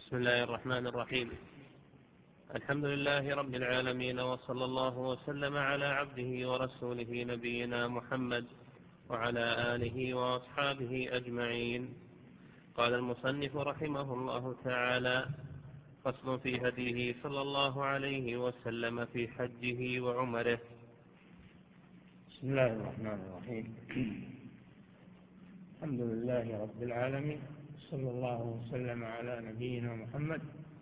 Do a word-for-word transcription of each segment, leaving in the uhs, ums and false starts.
بسم الله الرحمن الرحيم. الحمد لله رب العالمين، وصلى الله وسلم على عبده ورسوله نبينا محمد وعلى آله وأصحابه أجمعين. قال المصنف رحمه الله تعالى: فصل في هديه صلى الله عليه وسلم في حجه وعمره. بسم الله الرحمن الرحيم. الحمد لله رب العالمين، صلى الله وسلم على نبينا محمد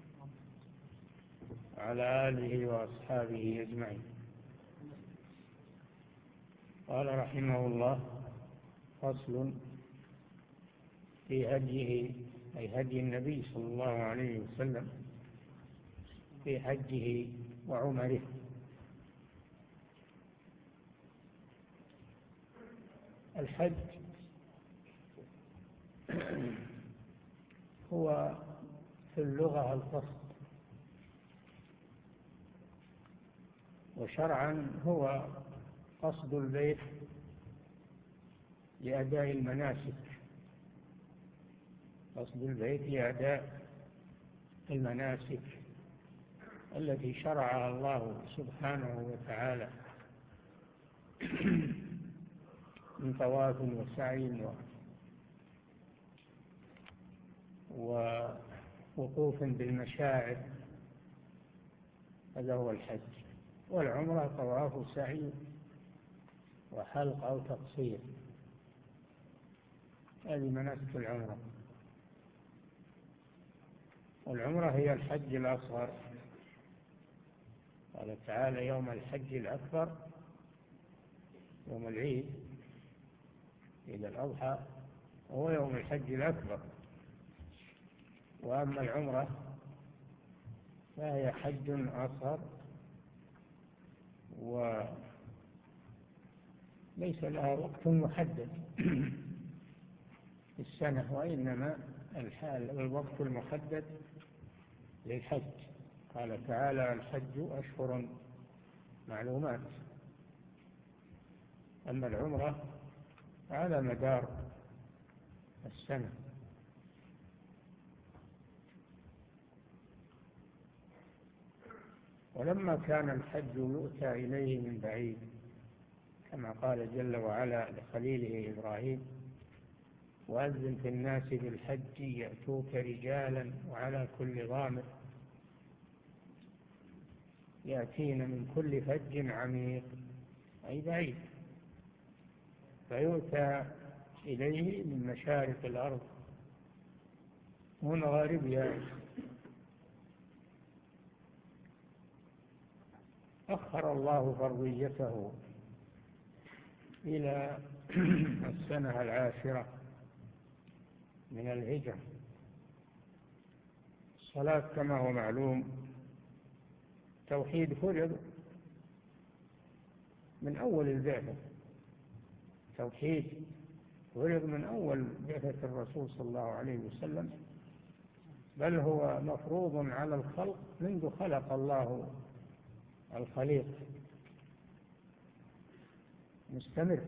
وعلى آله وأصحابه أجمعين. قال رحمه الله: فصل في هديه، أي هدي النبي صلى الله عليه وسلم في حجه وعمره. الحج هو في اللغة القصد، وشرعا هو قصد البيت لأداء المناسك، قصد البيت لأداء المناسك التي شرعها الله سبحانه وتعالى من طواف وسعي ووقوف بالمشاعر، هذا هو الحج. والعمرة طواف وسعي وحلق أو تقصير، هذه مناسك العمرة. والعمرة هي الحج الأصغر. قال تعالى: يوم الحج الأكبر، يوم العيد، عيد الأضحى، هو يوم الحج الأكبر. وأما العمرة فهي حج أصغر وليس لها وقت محدد في السنة، وإنما الحال الوقت المحدد للحج. قال تعالى: الحج أشهر معلومات. أما العمرة على مدار السنة. ولما كان الحج يؤتى إليه من بعيد، كما قال جل وعلا لخليله إبراهيم: وأذن في الناس بالحج يأتوك رجالا وعلى كل ضامر يأتين من كل فج عميق، أي بعيد. فيؤتى إليه من مشارق الأرض ومغاربها. أخر الله فرضيته إلى السنة العاشرة من الهجرة. الصلاة كما هو معلوم توحيد فرض من أول البعثة، توحيد فرض من أول بعثة الرسول صلى الله عليه وسلم، بل هو مفروض على الخلق منذ خلق الله الخليق، مستمر.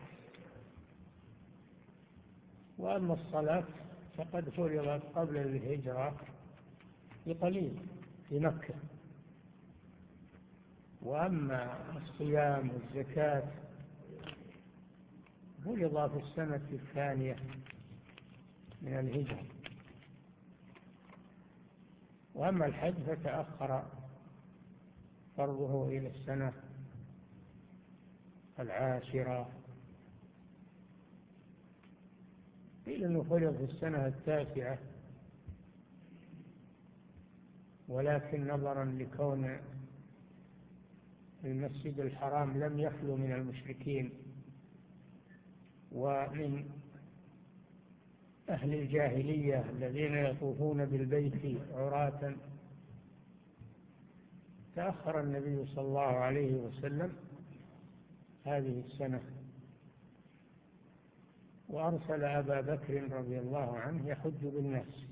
وأما الصلاة فقد فرضت قبل الهجرة بقليل في مكة. وأما الصيام والزكاة فرض في السنة الثانية من الهجرة. وأما الحج فتأخر فرضه إلى السنة العاشرة، قيل أنه فرض في السنة التاسعة، ولكن نظرا لكون المسجد الحرام لم يخلو من المشركين ومن أهل الجاهلية الذين يطوفون بالبيت عراة، تأخر النبي صلى الله عليه وسلم هذه السنة، وأرسل أبا بكر رضي الله عنه يحج بالناس.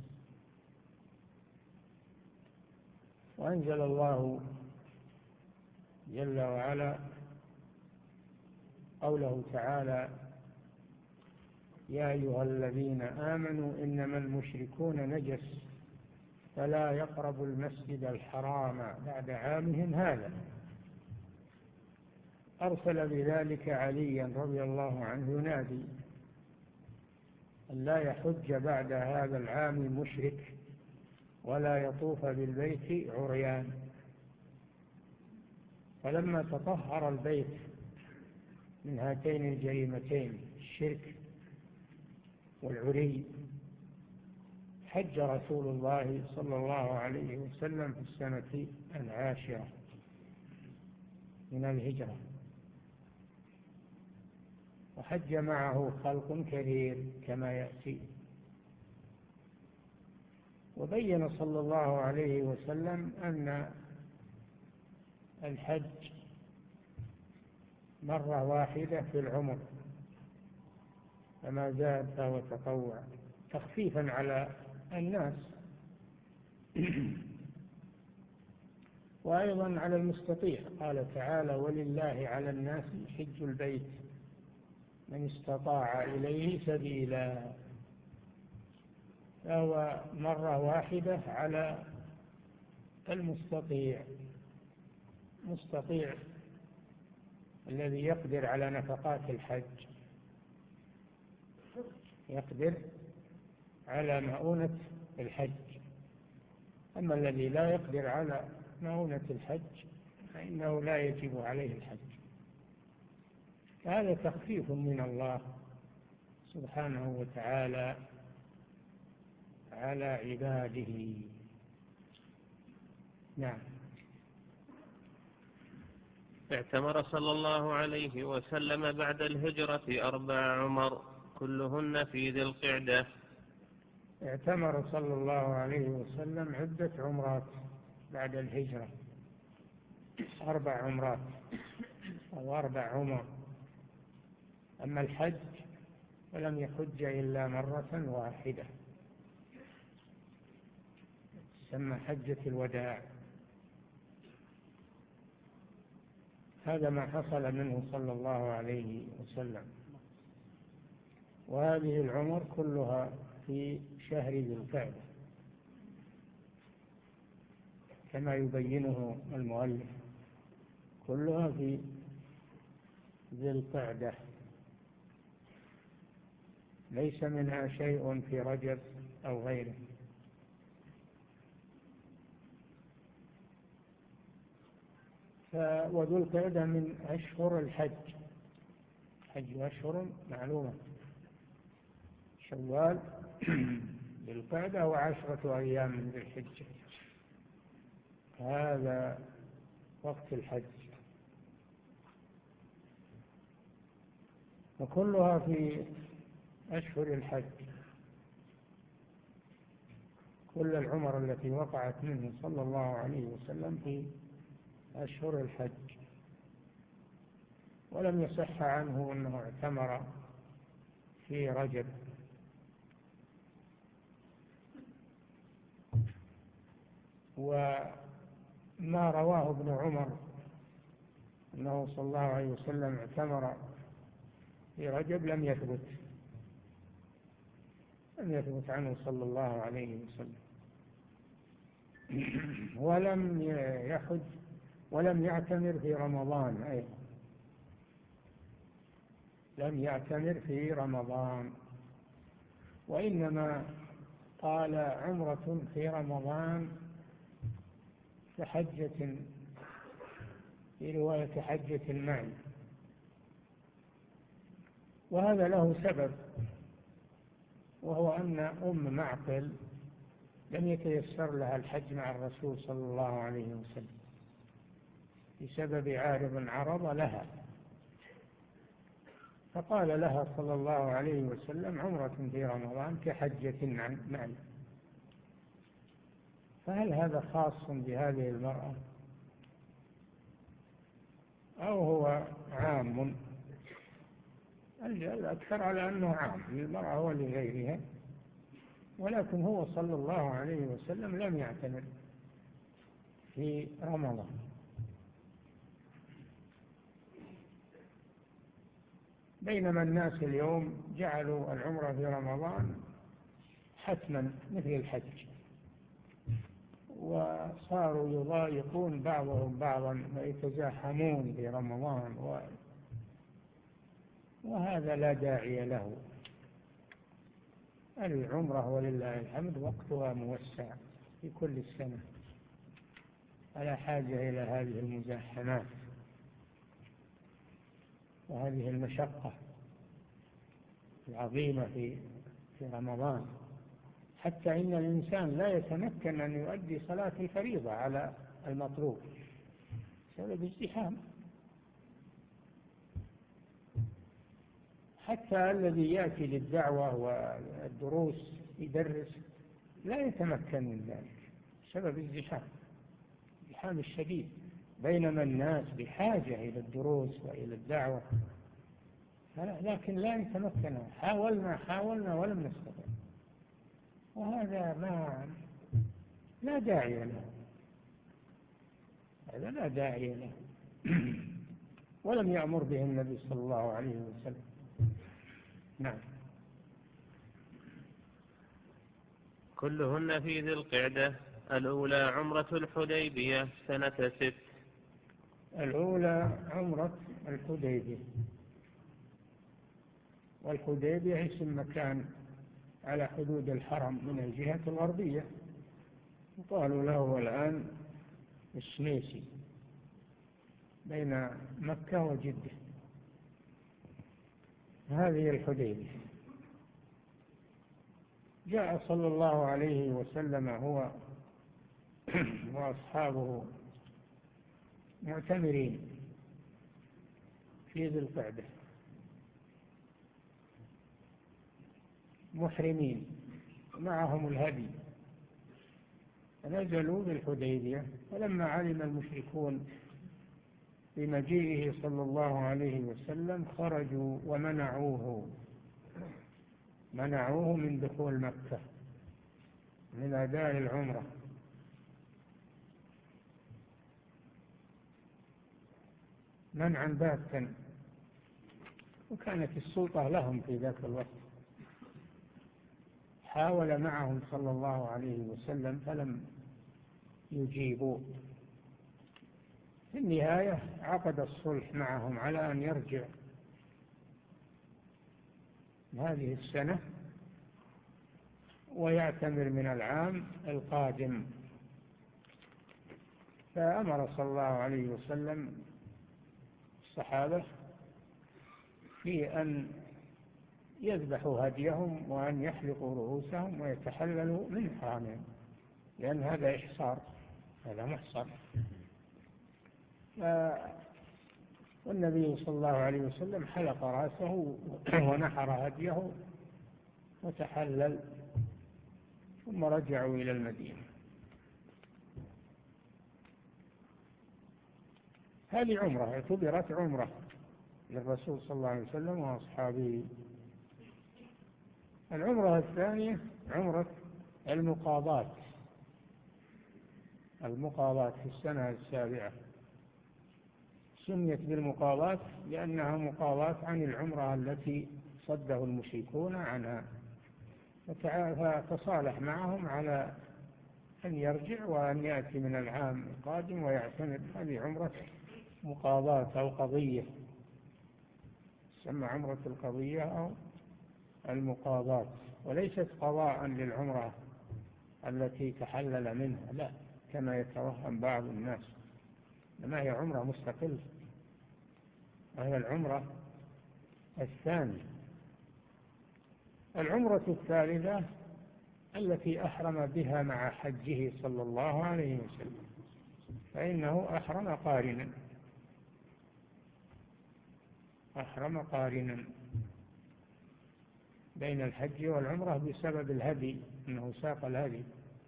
وأنزل الله جل وعلا قوله تعالى: يا أيها الذين آمنوا إنما المشركون نجس فلا يقربوا المسجد الحرام بعد عامهم هذا. أرسل بذلك عليا رضي الله عنه ينادي أن لا يحج بعد هذا العام مشرك ولا يطوف بالبيت عريان. فلما تطهر البيت من هاتين الجريمتين الشرك والعري حج رسول الله صلى الله عليه وسلم في السنة العاشرة من الهجرة، وحج معه خلق كثير كما يأتي. وبين صلى الله عليه وسلم أن الحج مرة واحدة في العمر، فما زاد فهو تطوع تخفيفا على الناس وأيضا على المستطيع. قال تعالى: ولله على الناس حج البيت من استطاع إليه سبيلا. فهو مرة واحدة على المستطيع، مستطيع الذي يقدر على نفقات الحج، يقدر على مؤونة الحج. أما الذي لا يقدر على مؤونة الحج فإنه لا يجب عليه الحج. هذا تخفيف من الله سبحانه وتعالى على عباده. نعم. اعتمر صلى الله عليه وسلم بعد الهجرة أربع عمر كلهن في ذي القعدة. اعتمر صلى الله عليه وسلم عدة عمرات بعد الهجرة، أربع عمرات أو أربع عمر. أما الحج فلم يحج إلا مرة واحدة، تسمى حجة الوداع. هذا ما حصل منه صلى الله عليه وسلم. وهذه العمر كلها في شهر ذي القعدة كما يبينه المؤلف، كلها في ذي القعدة، ليس منها شيء في رجب أو غيره. وذو القعدة من أشهر الحج، حج أشهر معلومة: شوال ذي القعدة وعشرة أيام من ذي الحجة، هذا وقت الحج. وكلها في أشهر الحج، كل العمر التي وقعت منه صلى الله عليه وسلم في أشهر الحج. ولم يصح عنه أنه اعتمر في رجب. وما رواه ابن عمر أنه صلى الله عليه وسلم اعتمر في رجب لم يثبت لم يثبت عنه صلى الله عليه وسلم. ولم يحج ولم يعتمر في رمضان أيضا، لم يعتمر في رمضان، وإنما قال عمرة في رمضان كحجة، في رواية حجة معي. وهذا له سبب، وهو أن أم معقل لم يتيسر لها الحج مع الرسول صلى الله عليه وسلم بسبب عارض عرض لها، فقال لها صلى الله عليه وسلم عمرة في رمضان كحجة معي. فهل هذا خاص بهذه المرأة أو هو عام؟ الأكثر على أنه عام للمرأة ولغيرها، ولكن هو صلى الله عليه وسلم لم يعتمر في رمضان. بينما الناس اليوم جعلوا العمرة في رمضان حتما مثل الحج، وصاروا يضايقون بعضهم بعضا ويتزاحمون في رمضان، وهذا لا داعي له. العمرة ولله الحمد وقتها موسع في كل السنة، على حاجة إلى هذه المزاحمات وهذه المشقة العظيمة في في رمضان، حتى إن الإنسان لا يتمكن أن يؤدي صلاة الفريضة على المطلوب بسبب ازدحام. حتى الذي يأتي للدعوة والدروس يدرس لا يتمكن من ذلك بسبب الزحام الزحام الشديد، بينما الناس بحاجة إلى الدروس وإلى الدعوة، لكن لا يتمكن. حاولنا حاولنا ولم نستطع، وهذا ما لا داعي له، هذا لا داعي له ولم يأمر به النبي صلى الله عليه وسلم. نعم. كلهن في ذي القعدة. الأولى عمرة الحديبية سنة ست. الأولى عمرة الحديبية، والحديبية اسم مكان على حدود الحرم من الجهة الغربية، وقالوا له الآن السميسي بين مكة وجدة. هذه الحديبية. جاء صلى الله عليه وسلم هو وأصحابه معتمرين في ذي القعدة محرمين معهم الهدي، فنزلوا بالحديبية. فلما علم المشركون بمجيئه صلى الله عليه وسلم خرجوا ومنعوه منعوه من دخول مكة من أداء العمرة، منعا باتا، وكانت السلطة لهم في ذاك الوقت. حاول معهم صلى الله عليه وسلم فلم يجيبوا. في النهاية عقد الصلح معهم على أن يرجع هذه السنة ويعتمر من العام القادم. فأمر صلى الله عليه وسلم الصحابة في أن يذبحوا هديهم وأن يحلقوا رؤوسهم ويتحللوا من حرامهم، لأن هذا إحصار، هذا محصر. والنبي صلى الله عليه وسلم حلق رأسه ونحر هديه وتحلل، ثم رجعوا إلى المدينة. هذه عمرة اعتبرت عمرة للرسول صلى الله عليه وسلم وأصحابه. العمرة الثانية عمرة المقاضاة. المقاضاة في السنة السابعة سميت بالمقاضاة لأنها مقاضاة عن العمرة التي صده المشركون عنها، فتصالح معهم على أن يرجع وأن يأتي من العام القادم ويعتمد. هذه عمرة مقاضاة أو قضية، تسمى عمرة القضية أو المقاضاة، وليست قضاء للعمرة التي تحلل منها، لا كما يتوهم بعض الناس، إنما هي عمرة مستقلة، وهي العمرة الثانية. العمرة الثالثة التي أحرم بها مع حجه صلى الله عليه وسلم، فإنه أحرم قارنا أحرم قارنا بين الحج والعمرة بسبب الهدي، أنه ساق الهدي.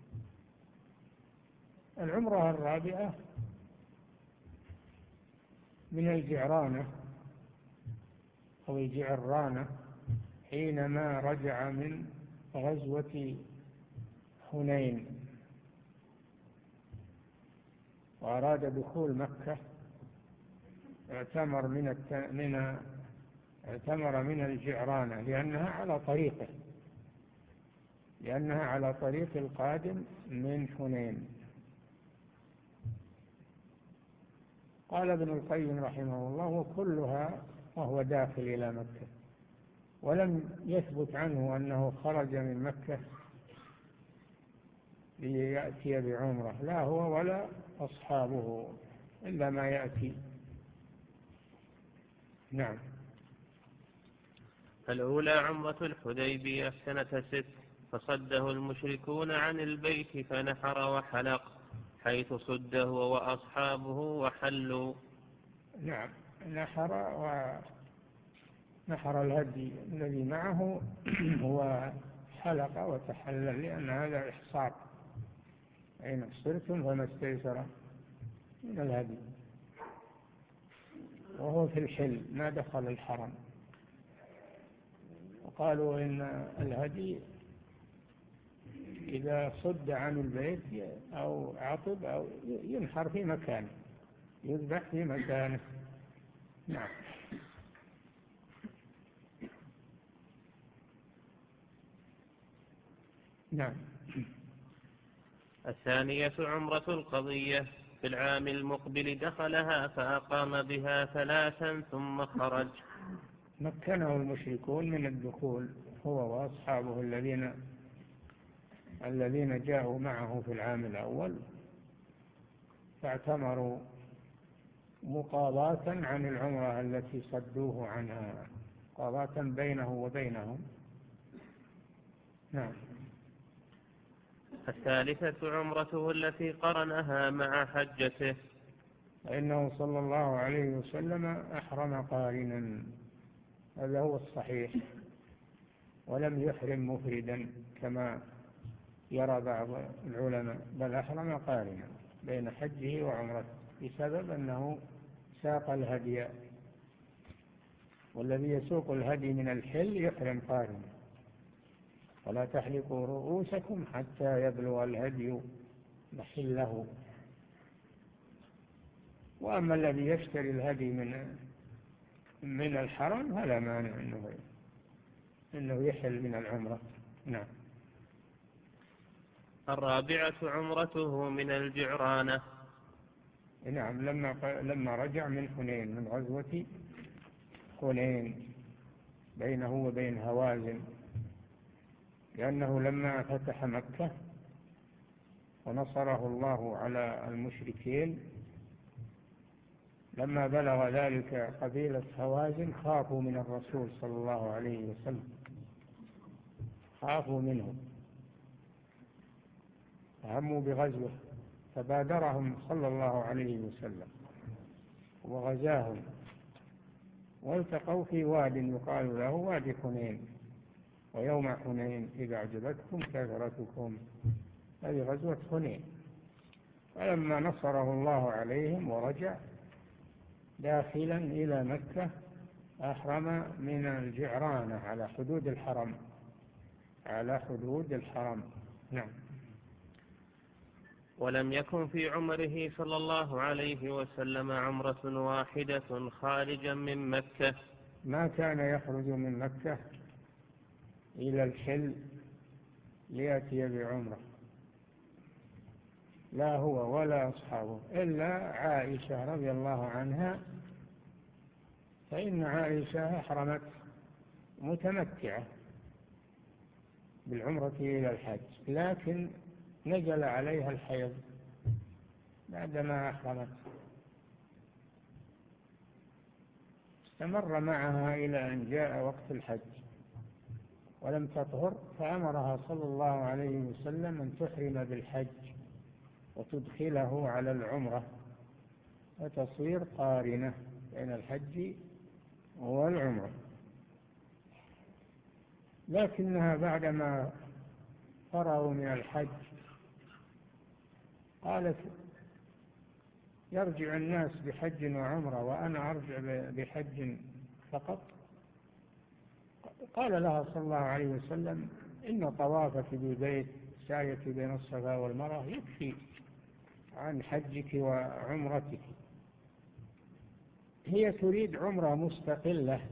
العمرة الرابعة من الجعرانة أو الجعرانة، حينما رجع من غزوة حنين وأراد دخول مكة، اعتمر من الت... من اعتمر من الجعرانة لأنها على طريقه لأنها على طريق القادم من حنين. قال ابن القيم رحمه الله: وكلها وهو داخل إلى مكة، ولم يثبت عنه أنه خرج من مكة ليأتي بعمرة، لا هو ولا أصحابه، إلا ما يأتي. نعم. الأولى عمرة الحديبية سنة ست، فصده المشركون عن البيت فنحر وحلق حيث صده هو وأصحابه وحلوا. نعم، نحر ونحر الهدي الذي معه هو حلق وتحلل، لأن هذا إحصار، أين صرتم فما استيسر من الهدي، وهو في الحل ما دخل الحرم. وقالوا إن الهدي إذا صد عن البيت أو عطب أو ينحر في مكانه، يذبح في مكانه. نعم. نعم. الثانية عمرة القضية، في العام المقبل دخلها فأقام بها ثلاثا ثم خرج. مكنه المشركون من الدخول هو وأصحابه الذين الذين جاءوا معه في العام الأول، فاعتمروا مقاضاة عن العمرة التي صدوه عنها، مقاضاة بينه وبينهم. نعم. الثالثة عمرته التي قرنها مع حجته، فإنه صلى الله عليه وسلم أحرم قارنا، هذا هو الصحيح، ولم يحرم مفردا كما يرى بعض العلماء، بل أحرم قارنا بين حجه وعمرته، بسبب أنه ساق الهدي، والذي يسوق الهدي من الحل يحرم قارنا. ولا تحلقوا رؤوسكم حتى يبلغ الهدي محله. وأما الذي يشتري الهدي من من الحرم فلا مانع إنه إنه يحل من العمرة. نعم. الرابعة عمرته من الجعرانة. نعم، لما لما رجع من حنين، من غزوة حنين بينه وبين هوازن، لأنه لما فتح مكة ونصره الله على المشركين، لما بلغ ذلك قبيلة هوازن خافوا من الرسول صلى الله عليه وسلم، خافوا منه، هموا بغزوه، فبادرهم صلى الله عليه وسلم وغزاهم، والتقوا في واد يقال له وادي حنين. ويوم حنين إذا أعجبتكم كثرتكم، هذه غزوة حنين. فلما نصره الله عليهم ورجع داخلا إلى مكة أحرم من الجعرانة على حدود الحرم، على حدود الحرم. نعم. ولم يكن في عمره صلى الله عليه وسلم عمرة واحدة خارجا من مكة، ما كان يخرج من مكة إلى الحل ليأتي بعمرة، لا هو ولا أصحابه، إلا عائشة رضي الله عنها، فإن عائشة أحرمت متمتعة بالعمرة إلى الحج، لكن نزل عليها الحيض بعدما أحرمت، استمر معها إلى أن جاء وقت الحج ولم تطهر، فأمرها صلى الله عليه وسلم أن تحرم بالحج وتدخله على العمرة وتصير قارنة بين الحج والعمرة. لكنها بعدما فرغوا من الحج قالت: يرجع الناس بحج وعمرة وأنا أرجع بحج فقط. قال لها صلى الله عليه وسلم: إن طوافك بالبيت سعيك بين الصفا والمروة يكفي عن حجك وعمرتك. هي تريد عمرة مستقلة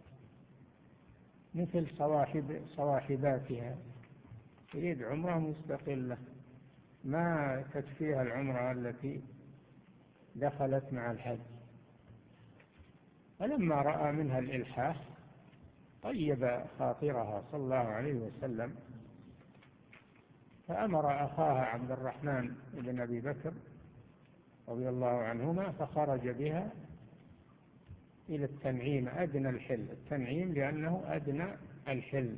مثل صواحب صواحباتها، تريد عمرة مستقلة ما تكفيها العمرة التي دخلت مع الحج. فلما رأى منها الإلحاح طيب خاطرها صلى الله عليه وسلم، فأمر أخاها عبد الرحمن بن أبي بكر رضي الله عنهما فخرج بها إلى التنعيم أدنى الحل، التنعيم لأنه أدنى الحل،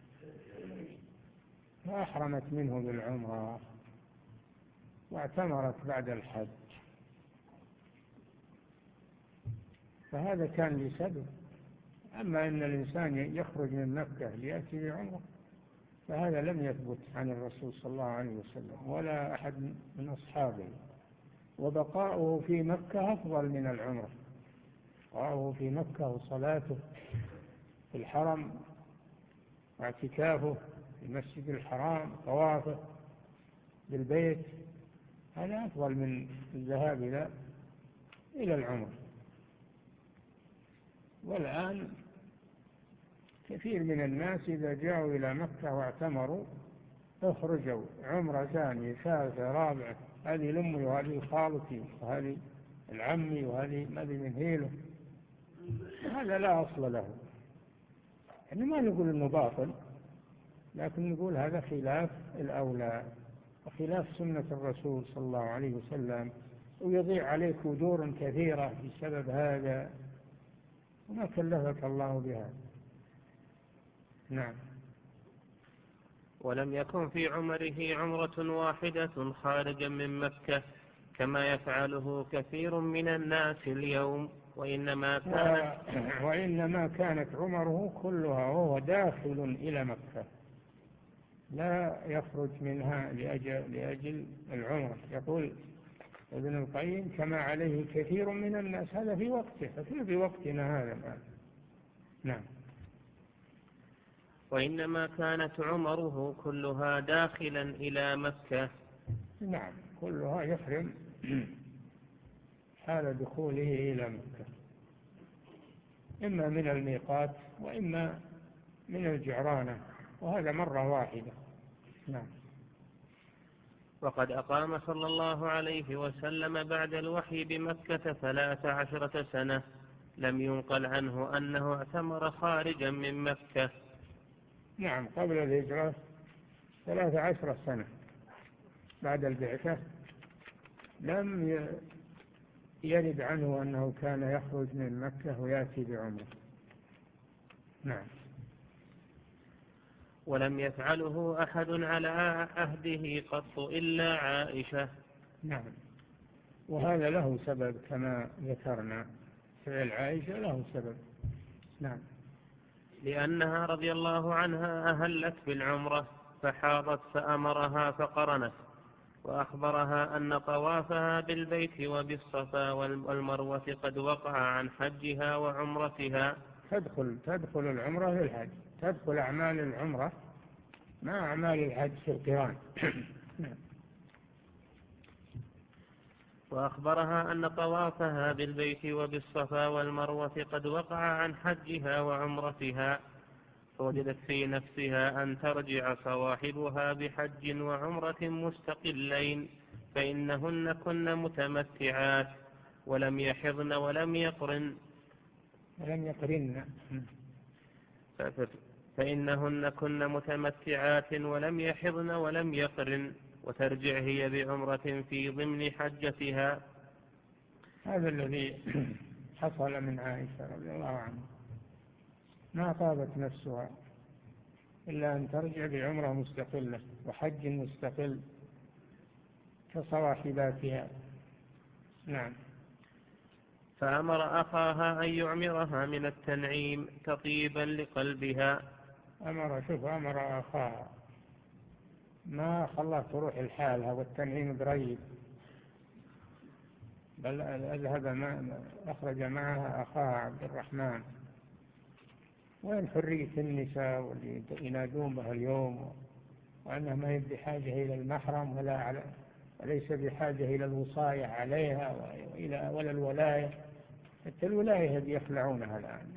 فأحرمت منه بالعمرة واعتمرت بعد الحج. فهذا كان لسبب. أما أن الإنسان يخرج من مكة ليأتي بعمرة فهذا لم يثبت عن الرسول صلى الله عليه وسلم ولا أحد من أصحابه، وبقاؤه في مكة أفضل من العمرة. بقاؤه في مكة وصلاته في الحرم واعتكافه في المسجد الحرام طوافه بالبيت هذا أفضل من الذهاب إلى إلى العمرة. والآن كثير من الناس إذا جاءوا إلى مكة واعتمروا اخرجوا عمرة ثانية ثالثة رابعة، هذه لأمي وهذه خالتي وهذه العمي وهذه ماذي من هيله، هذا لا أصل له. يعني ما نقول إنه باطل، لكن نقول هذا خلاف الأولى وخلاف سنة الرسول صلى الله عليه وسلم، ويضيع عليك أجور كثيرة بسبب هذا وما كلفك الله بها. نعم. ولم يكن في عمره عمرة واحدة خارجا من مكة كما يفعله كثير من الناس اليوم، وإنما كانت و... وإنما كانت عمره كلها وهو داخل إلى مكة، لا يخرج منها لأجل, لأجل العمرة. يقول ابن القيم كما عليه كثير من الناس، هذا في وقته فكيف في وقتنا هذا الآن. نعم. وإنما كانت عمره كلها داخلا إلى مكة. نعم، كلها يحرم حال دخوله إلى مكة، إما من الميقات وإما من الجعرانة، وهذا مرة واحدة. نعم. وقد أقام صلى الله عليه وسلم بعد الوحي بمكة ثلاث عشرة سنة، لم ينقل عنه أنه اعتمر خارجا من مكة. نعم، قبل الهجرة ثلاث عشرة سنة، بعد البعثة لم يرد عنه أنه كان يخرج من مكة ويأتي بعمره. نعم. ولم يفعله أحد على عهده قط إلا عائشة. نعم، وهذا له سبب كما ذكرنا، فعل عائشة له سبب. نعم. لأنها رضي الله عنها أهلت بالعمرة فحاضت فأمرها فقرنت، وأخبرها أن طوافها بالبيت وبالصفا والمروة قد وقع عن حجها وعمرتها. تدخل تدخل العمرة في الحج، تدخل أعمال العمرة مع أعمال الحج في القران. وأخبرها أن طوافها بالبيت وبالصفا والمروة قد وقع عن حجها وعمرتها، فوجدت في نفسها أن ترجع صواحبها بحج وعمرة مستقلين، فإنهن كن متمتعات ولم يحضن ولم يقرن ولم يقرن فإنهن كن متمتعات ولم يحضن ولم يقرن، وترجع هي بعمرة في ضمن حجتها. هذا الذي حصل من عائشة رضي الله عنها، ما طابت نفسها إلا أن ترجع بعمرة مستقلة وحج مستقل كصواحباتها. نعم. فأمر أخاها أن يعمرها من التنعيم تطيبا لقلبها. أمر شوف أمر أخاها، ما خلاها تروح الحالها والتنعيم قريب، بل أذهب ما أخرج معها أخاها عبد الرحمن. وين حرية النساء واللي ينادون بها اليوم، وأنها ما هي بحاجة إلى المحرم ولا على وليس بحاجة إلى الوصاية عليها وإلى ولا الولاية. حتى الولاية هذه يخلعونها الآن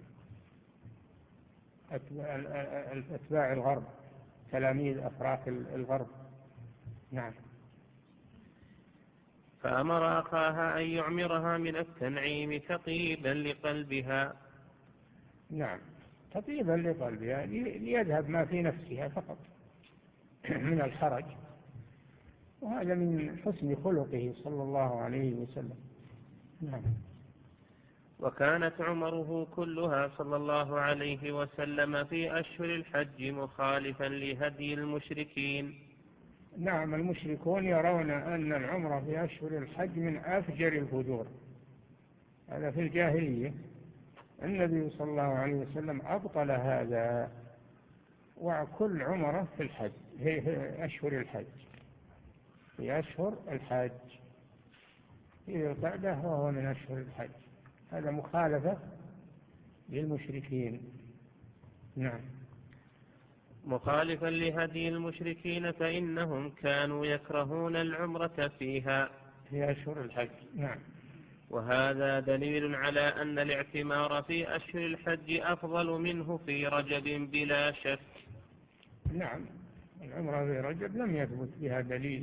أتباع الغرب، تلاميذ أفراح الغرب. نعم. فأمر أخاها أن يعمرها من التنعيم تطيبا لقلبها. نعم، تطيبا لقلبها ليذهب ما في نفسها فقط من الحرج، وهذا من حسن خلقه صلى الله عليه وسلم. نعم. وكانت عمره كلها صلى الله عليه وسلم في أشهر الحج مخالفا لهدي المشركين. نعم، المشركون يرون أن العمرة في أشهر الحج من أفجر الفجور، هذا في الجاهلية. النبي صلى الله عليه وسلم أبطل هذا، وكل عمرة في الحج هي أشهر الحج، في أشهر الحج في القعدة وهو من أشهر الحج، هذا مخالفة للمشركين. نعم. مخالفا لهدي المشركين فإنهم كانوا يكرهون العمرة فيها في أشهر الحج. نعم. وهذا دليل على أن الاعتمار في أشهر الحج أفضل منه في رجب بلا شك. نعم، العمرة في رجب لم يثبت بها دليل،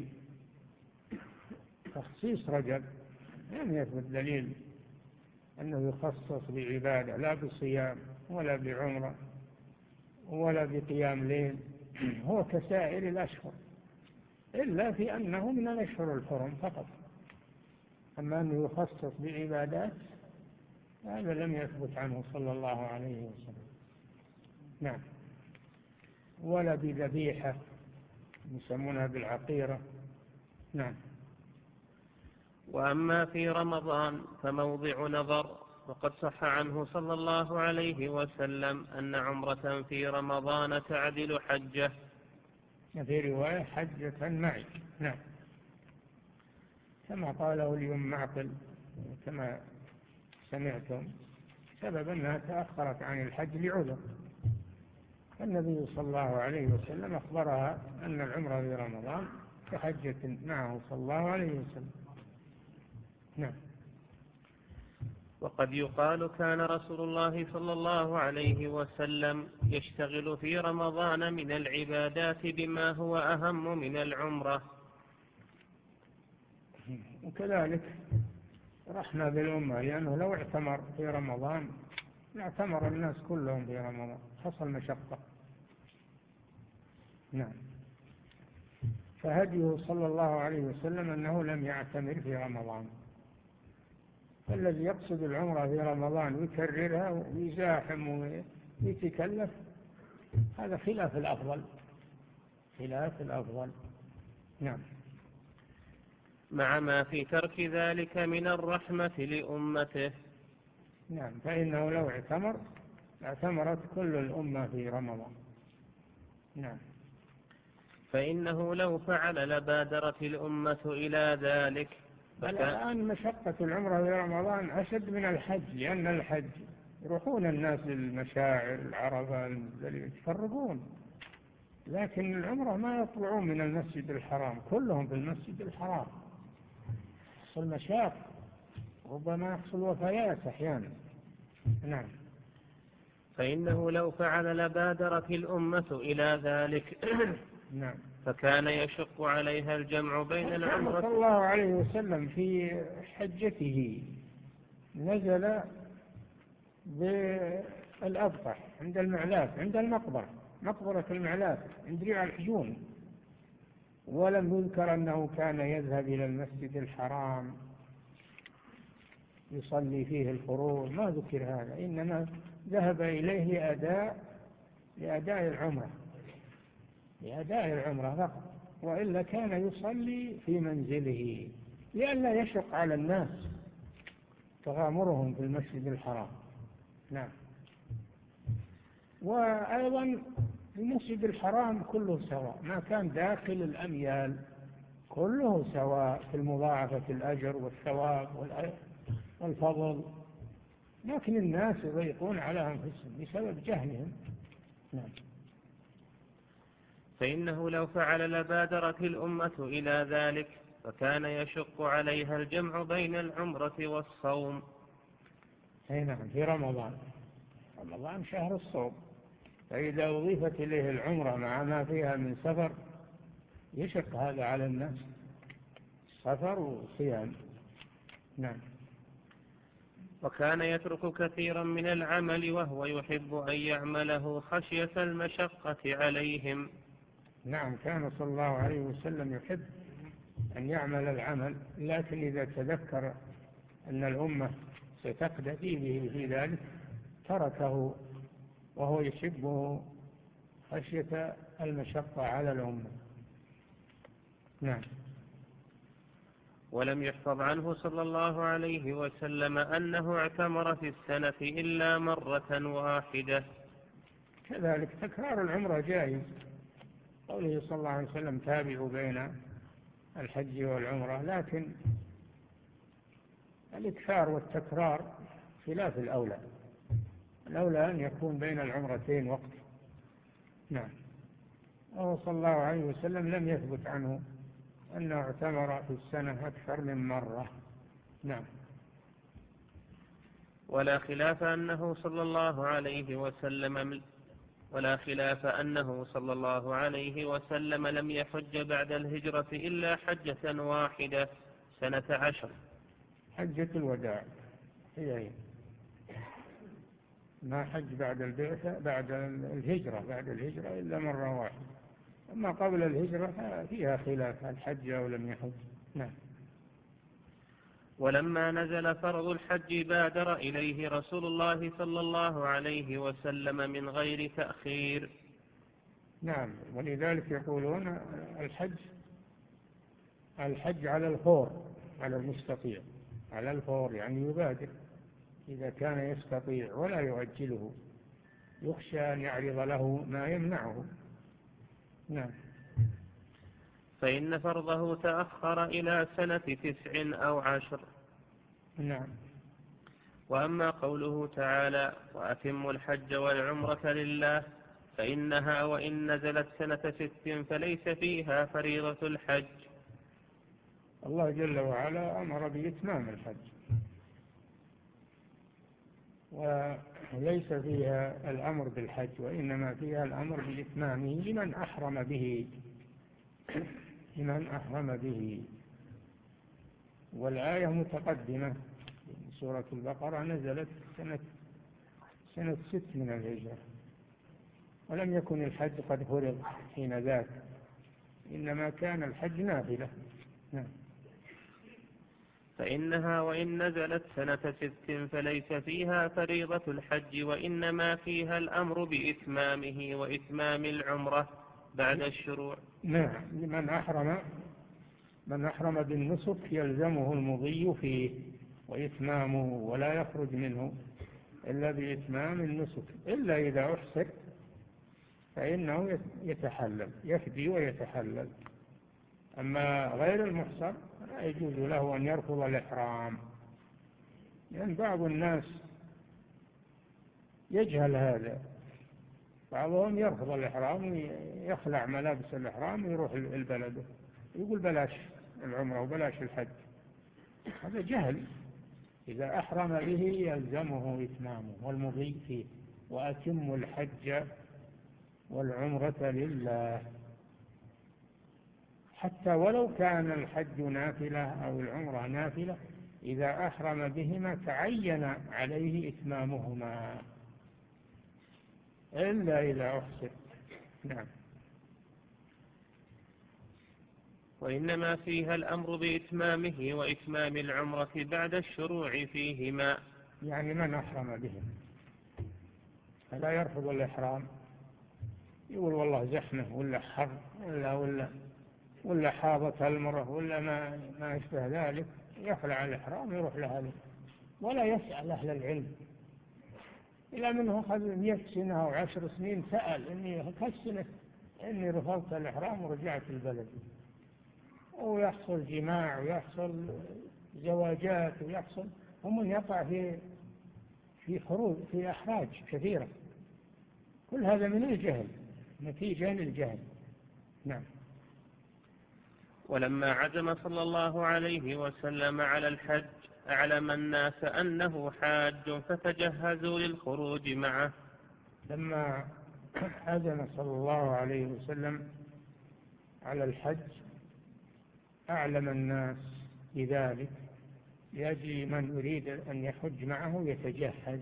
تخصيص رجب لم يثبت دليل أنه يخصص بعبادة، لا بصيام ولا بعمرة ولا بقيام ليل، هو كسائر الأشهر إلا في أنه من الأشهر الحرم فقط، أما أنه يخصص بعبادات هذا لم يثبت عنه صلى الله عليه وسلم. نعم. ولا بذبيحة يسمونها بالعقيرة. نعم. وأما في رمضان فموضع نظر، وقد صح عنه صلى الله عليه وسلم أن عمرة في رمضان تعدل حجة، في رواية حجة معي. نعم، كما قاله اليوم معقل كما سمعتم، سبب أنها تأخرت عن الحج لعذر، النبي صلى الله عليه وسلم أخبرها أن العمرة في رمضان كحجة معه صلى الله عليه وسلم. نعم. وقد يقال كان رسول الله صلى الله عليه وسلم يشتغل في رمضان من العبادات بما هو أهم من العمرة. وكذلك رحنا بالأمة، لأنه لو اعتمر في رمضان لاعتمر الناس كلهم في رمضان، حصل مشقة. نعم. فهديه صلى الله عليه وسلم أنه لم يعتمر في رمضان، فالذي يقصد العمرة في رمضان ويكررها ويزاحم ويتكلف هذا خلاف الأفضل، خلاف الأفضل. نعم. مع ما في ترك ذلك من الرحمة لأمته. نعم، فإنه لو اعتمر اعتمرت كل الأمة في رمضان. نعم. فإنه لو فعل لبادرت الأمة إلى ذلك. الآن مشقة العمرة في رمضان أشد من الحج، لأن الحج يروحون الناس للمشاعر العرفة يتفرقون، لكن العمرة ما يطلعون من المسجد الحرام، كلهم في المسجد الحرام، يحصل مشاق، ربما يحصل وفيات أحيانا. نعم. فإنه لو فعل لبادرت الأمة إلى ذلك. نعم. فكان يشق عليها الجمع بين العمرة. صلى الله عليه وسلم في حجته نزل بالأبطح عند المعلاف، عند المقبرة، مقبرة المعلاف عند ريع الحجون، ولم يذكر أنه كان يذهب إلى المسجد الحرام يصلي فيه الفروض، ما ذكر هذا، إنما ذهب إليه لأداء لأداء العمرة، لأداء العمرة فقط، وإلا كان يصلي في منزله لئلا يشق على الناس تغامرهم في المسجد الحرام. نعم. وأيضا المسجد الحرام كله سواء، ما كان داخل الأميال كله سواء في المضاعفة الأجر والثواب والفضل، لكن الناس يضيقون على أنفسهم بسبب جهلهم. نعم. فإنه لو فعل لبادرت الأمة إلى ذلك، فكان يشق عليها الجمع بين العمرة والصوم. أي نعم، في رمضان، رمضان شهر الصوم، فإذا أضيفت إليه العمرة مع ما فيها من سفر يشق هذا على الناس. سفر وصيام. نعم. وكان يترك كثيرا من العمل وهو يحب أن يعمله خشية المشقة عليهم. نعم، كان صلى الله عليه وسلم يحب أن يعمل العمل، لكن إذا تذكر أن الأمة ستقتدي به في ذلك تركه وهو يحبه خشية المشقة على الأمة. نعم. ولم يحفظ عنه صلى الله عليه وسلم أنه اعتمر في السنة إلا مرة واحدة. كذلك تكرار العمرة جائز، قوله صلى الله عليه وسلم تابعوا بين الحج والعمرة، لكن الإكثار والتكرار خلاف الأولى، الأولى أن يكون بين العمرتين وقت. نعم. وهو صلى الله عليه وسلم لم يثبت عنه أنه اعتمر في السنة أكثر من مرة. نعم. ولا خلاف أنه صلى الله عليه وسلم ولا خلاف أنه صلى الله عليه وسلم لم يحج بعد الهجرة إلا حجة واحدة سنة عشر، حجة الوداع هي هي، ما حج بعد البعثة بعد الهجرة بعد الهجرة إلا مرة واحدة، أما قبل الهجرة فيها خلاف الحج أو لم يحج. نعم. ولما نزل فرض الحج بادر إليه رسول الله صلى الله عليه وسلم من غير تأخير. نعم، ولذلك يقولون الحج الحج على الفور، على المستطيع، على الفور يعني يبادر إذا كان يستطيع ولا يؤجله، يخشى أن يعرض له ما يمنعه. نعم. فإن فرضه تأخر إلى سنة تسع أو عشر. نعم. وأما قوله تعالى وأتموا الحج والعمرة لله فإنها وإن نزلت سنة ست فليس فيها فريضة الحج. الله جل وعلا أمر بإتمام الحج، وليس فيها الأمر بالحج، وإنما فيها الأمر بإتمامه لمن أحرم به لمن أحرم به. والآية متقدمة، سورة البقرة نزلت سنة سنة ست من الهجرة، ولم يكن الحج قد فرض حين ذاك، إنما كان الحج نافلة. نعم. فإنها وإن نزلت سنة ست فليس فيها فريضة الحج، وإنما فيها الأمر بإتمامه وإتمام العمرة بعد الشروع. نعم. لمن أحرم من أحرم بالنسك يلزمه المضي فيه وإتمامه، ولا يخرج منه إلا بإتمام النسك، إلا إذا أحسر فإنه يتحلل، يفدي ويتحلل. أما غير المحصر لا يجوز له أن يرفض الإحرام، لأن بعض الناس يجهل هذا، بعضهم يرفض الإحرام ويخلع ملابس الإحرام ويروح البلد يقول بلاش العمرة وبلاش الحج، هذا جهل. إذا أحرم به يلزمه إتمامه والمضي فيه، وأتم الحج والعمرة لله، حتى ولو كان الحج نافلة أو العمرة نافلة، إذا أحرم بهما تعين عليه إتمامهما إلا إذا أحسن. نعم. وإنما فيها الأمر بإتمامه وإتمام العمرة بعد الشروع فيهما. يعني من أحرم بهم فلا يرفض الإحرام، يقول والله زحمة ولا حر ولا ولا ولا حاضة المرة ولا ما ما يشبه ذلك، يخلع الإحرام يروح لهذا، ولا يسأل أهل العلم. إلى منه أخذ مئة سنة أو عشر سنين سأل إني هالسنة إني رفضت الإحرام ورجعت البلد، ويحصل جماع ويحصل زواجات ويحصل ومن يقع في في خروج في أحراج كثيرة، كل هذا من الجهل، نتيجة للجهل. نعم. ولما عزم صلى الله عليه وسلم على الحج أعلم الناس أنه حاج فتجهزوا للخروج معه. لما عزم صلى الله عليه وسلم على الحج أعلم الناس بذلك لأجل من يريد أن يحج معه يتجهز،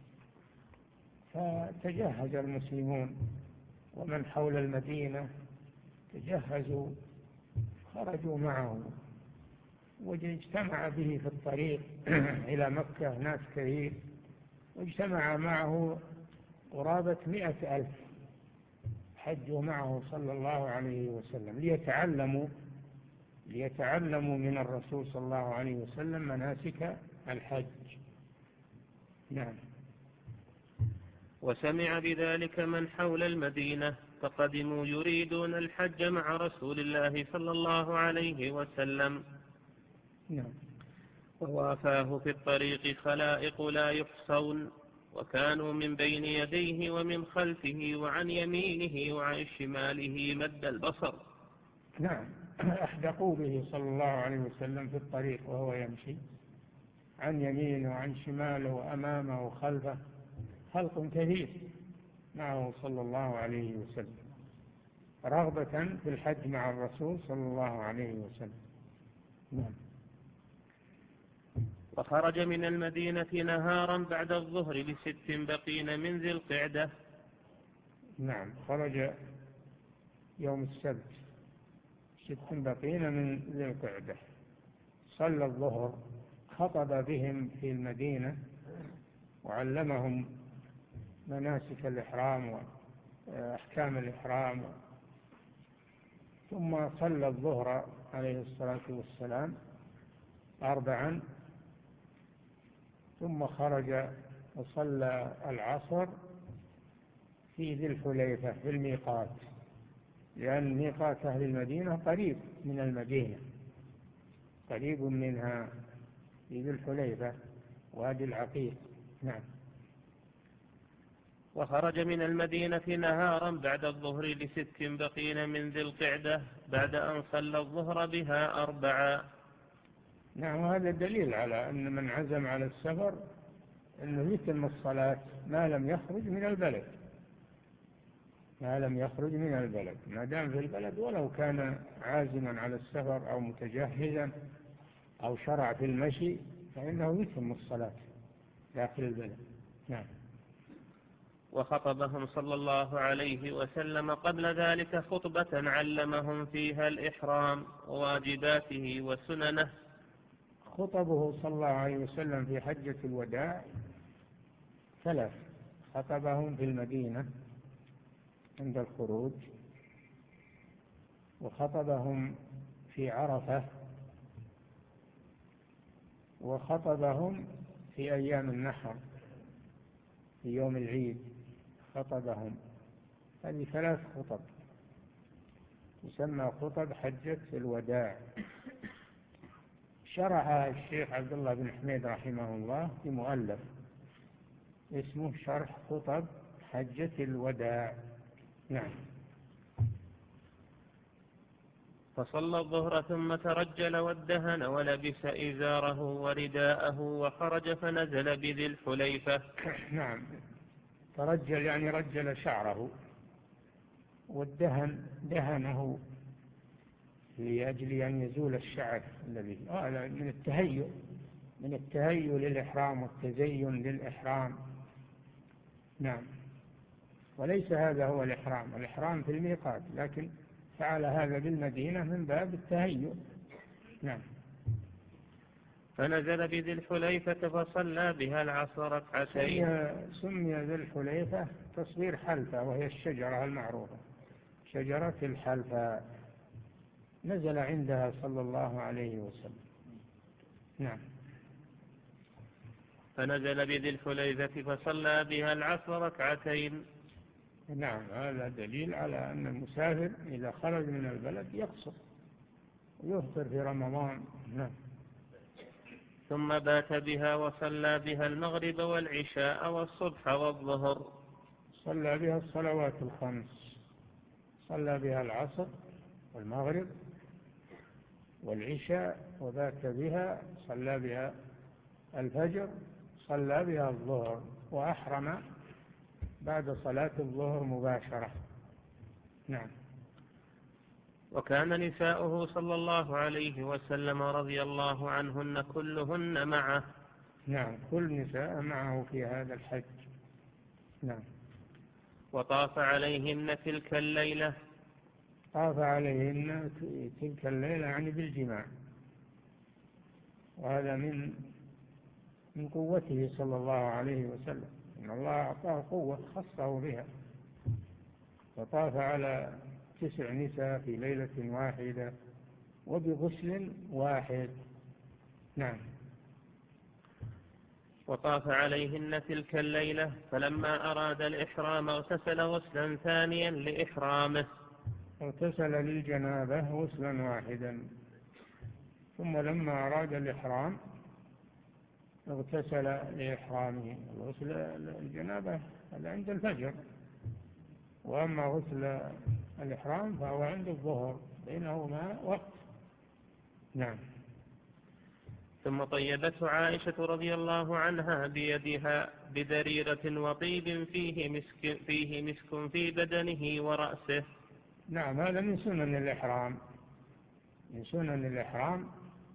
فتجهز المسلمون ومن حول المدينة تجهزوا خرجوا معه، واجتمع به في الطريق إلى مكة ناس كثير، واجتمع معه قرابة مئة ألف حجوا معه صلى الله عليه وسلم ليتعلموا ليتعلموا من الرسول صلى الله عليه وسلم مناسك الحج. نعم. وسمع بذلك من حول المدينة فقدموا يريدون الحج مع رسول الله صلى الله عليه وسلم. نعم. ووافاه في الطريق خلائق لا يحصون، وكانوا من بين يديه ومن خلفه وعن يمينه وعن شماله مد البصر. نعم. أحدقوا به صلى الله عليه وسلم في الطريق وهو يمشي عن يمينه وعن شماله وأمامه وخلفه، خلق كثير معه صلى الله عليه وسلم رغبة في الحج مع الرسول صلى الله عليه وسلم. نعم. وخرج من المدينة نهارا بعد الظهر لست بقين من ذي القعدة. نعم. خرج يوم السبت ست بقين من ذي القعدة، صلى الظهر، خطب بهم في المدينة وعلمهم مناسك الإحرام وأحكام الإحرام، ثم صلى الظهر عليه الصلاة والسلام أربعا، ثم خرج وصلى العصر في ذي الحليفة في الميقات، لأن ميقات أهل المدينة قريب من المدينة، قريب منها في ذي الحليفة وادي العقيق. نعم. وخرج من المدينة نهارا بعد الظهر لست بقين من ذي القعدة بعد أن صلى الظهر بها أربعا. نعم. وهذا دليل على أن من عزم على السفر أنه يتم الصلاة ما لم يخرج من البلد، ما لم يخرج من البلد، ما دام في البلد، ولو كان عازما على السفر أو متجهزا أو شرع في المشي فإنه يتم الصلاة داخل البلد. نعم. وخطبهم صلى الله عليه وسلم قبل ذلك خطبة علمهم فيها الإحرام وواجباته وسننه. خطبه صلى الله عليه وسلم في حجة الوداع ثلاث، خطبهم في المدينة عند الخروج، وخطبهم في عرفة، وخطبهم في أيام النحر في يوم العيد خطبهم. هذه ثلاث خطب تسمى خطب حجة الوداع، شرحها الشيخ عبد الله بن حميد رحمه الله في مؤلف اسمه شرح خطب حجة الوداع. نعم. فصلى الظهر ثم ترجل وادهن ولبس إزاره ورداءه وخرج فنزل بذي الحليفة. نعم. ترجل يعني رجل شعره، والدهن دهنه لأجل أن يزول الشعر الذي هذا من التهيؤ من التهيؤ للإحرام والتزين للإحرام. نعم. وليس هذا هو الإحرام، الإحرام في الميقات، لكن فعل هذا بالمدينة من باب التهيؤ. نعم. فنزل بذي الحليفة فصلى بها العصر ركعتين. سمي ذي الحليفة تصوير حلفة، وهي الشجرة المعروفة شجرة الحلفة، نزل عندها صلى الله عليه وسلم. نعم. فنزل بذي الحليفة فصلى بها العصر ركعتين. نعم. هذا دليل على أن المسافر إذا خرج من البلد يقصر ويفطر في رمضان. نعم. ثم بات بها وصلى بها المغرب والعشاء والصبح والظهر. صلى بها الصلوات الخمس، صلى بها العصر والمغرب والعشاء، وبات بها صلى بها الفجر، صلى بها الظهر، وأحرم بعد صلاة الظهر مباشرة. نعم. وكان نساؤه صلى الله عليه وسلم رضي الله عنهن كلهن معه. نعم، كل نساء معه في هذا الحج. نعم. وطاف عليهن تلك الليلة. طاف عليهن تلك الليلة يعني بالجماع، وهذا من من قوته صلى الله عليه وسلم، إن الله أعطاه قوة خصه بها، وطاف على تسع نساء في ليلة واحدة وبغسل واحد. نعم. وطاف عليهن تلك الليلة، فلما أراد الإحرام اغتسل غسلا ثانيا لإحرامه. اغتسل للجنابة غسلا واحدا، ثم لما أراد الإحرام اغتسل لإحرامه. غسل الجنابة هذا عند الفجر، وأما غسل الإحرام فهو عند الظهر، بينهما وقت. نعم. ثم طيبته عائشة رضي الله عنها بيدها بدريرة وطيب فيه مسك, فيه مسك في بدنه ورأسه. نعم، هذا من سنن الإحرام، من سنن الإحرام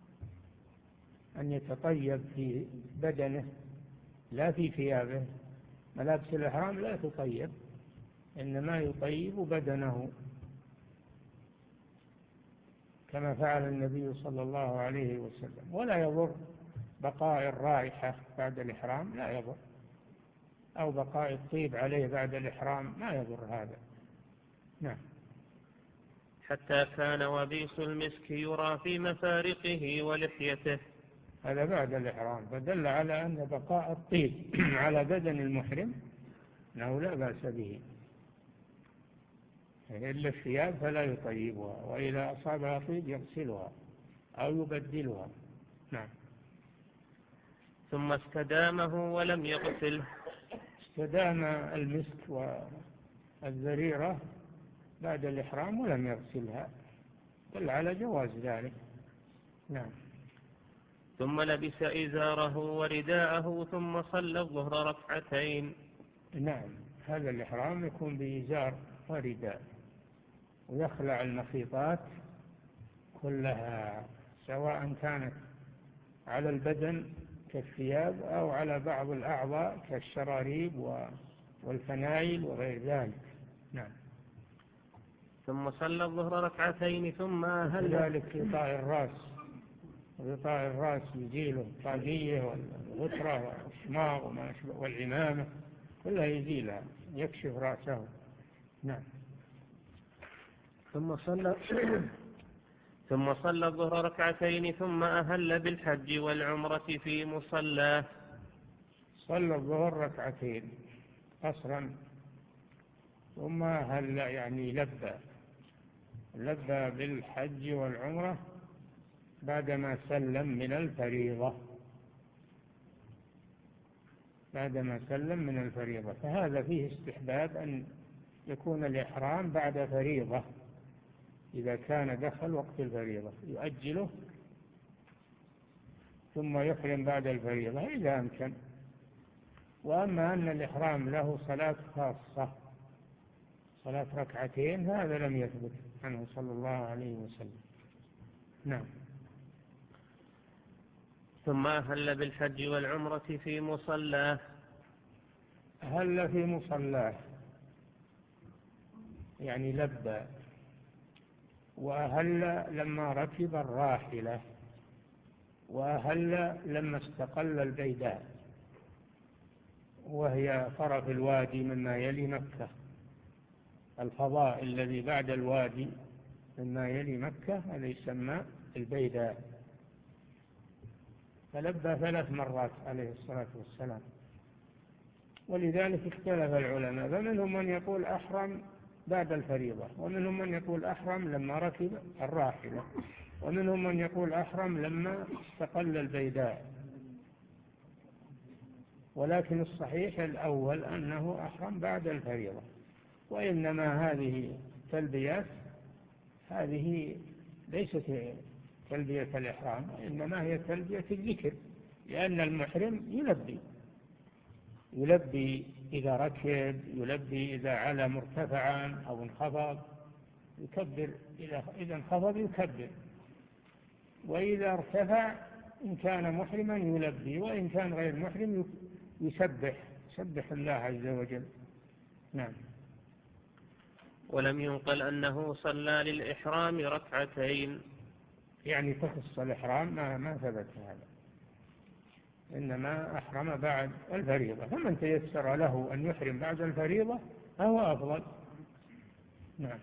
أن يتطيب في بدنه لا في ثيابه. ملابس الإحرام لا تطيب، إنما يطيب بدنه، كما فعل النبي صلى الله عليه وسلم. ولا يضر بقاء الرائحة بعد الإحرام، لا يضر، أو بقاء الطيب عليه بعد الإحرام ما يضر هذا. نعم. حتى كان وبيص المسك يرى في مفارقه ولحيته. هذا بعد الإحرام، فدل على أن بقاء الطيب على بدن المحرم أنه لا بأس به، إلا الثياب فلا يطيبها، وإذا أصابها طيب يغسلها أو يبدلها. نعم. ثم استدامه ولم يغسله. استدام المسك والزريرة بعد الإحرام ولم يغسلها، دل على جواز ذلك. نعم. ثم لبس إزاره ورداءه ثم صلى الظهر ركعتين. نعم، هذا الإحرام يكون بإزار ورداء، ويخلع المخيطات كلها، سواء كانت على البدن كالثياب أو على بعض الأعضاء كالشراريب والفنايل وغير ذلك. نعم. ثم صلى الظهر ركعتين ثم أهل. ذلك غطاء الرأس، غطاء الرأس يزيله، الطاقية والغترة والشماغ والعمامة كلها يزيلها، يكشف رأسه. نعم. ثم صلى ثم صلى الظهر ركعتين ثم أهل بالحج والعمرة في مصلاه. صلى الظهر ركعتين قصرا، ثم أهل يعني لبى لبى بالحج والعمرة بعدما سلم من الفريضة، بعدما سلم من الفريضة. فهذا فيه استحباب أن يكون الإحرام بعد فريضة، إذا كان دخل وقت الفريضة يؤجله ثم يحرم بعد الفريضة إذا أمكن. وأما أن الإحرام له صلاة خاصة، صلاة ركعتين، هذا لم يثبت عنه صلى الله عليه وسلم. نعم. ثم أهل بالحج والعمرة في مصلاه. أهل في مصلاه يعني لبى، وأهل لما ركب الراحلة، وأهل لما استقل البيداء، وهي طرف الوادي مما يلي مكة، الفضاء الذي بعد الوادي مما يلي مكة هذا يسمى البيداء. فلبى ثلاث مرات عليه الصلاة والسلام، ولذلك اختلف العلماء، فمنهم من يقول أحرم بعد الفريضة، ومنهم من يقول أحرم لما ركب الراحلة، ومنهم من يقول أحرم لما استقل البيداء. ولكن الصحيح الأول أنه أحرم بعد الفريضة. وإنما هذه تلبيات هذه ليست تلبية الإحرام، إنما هي تلبية الذكر، لأن المحرم يلبي يلبي إذا ركب، يلبي إذا علا مرتفعا أو انخفض، يكبر، إذا انخفض يكبر، وإذا ارتفع إن كان محرما يلبي، وإن كان غير محرم يسبح يسبح الله عز وجل. نعم. ولم ينقل أنه صلى للإحرام ركعتين، يعني تخص الإحرام ما, ما ثبت هذا، إنما أحرم بعد الفريضة، فمن تيسر له أن يحرم بعد الفريضة فهو أفضل. نعم.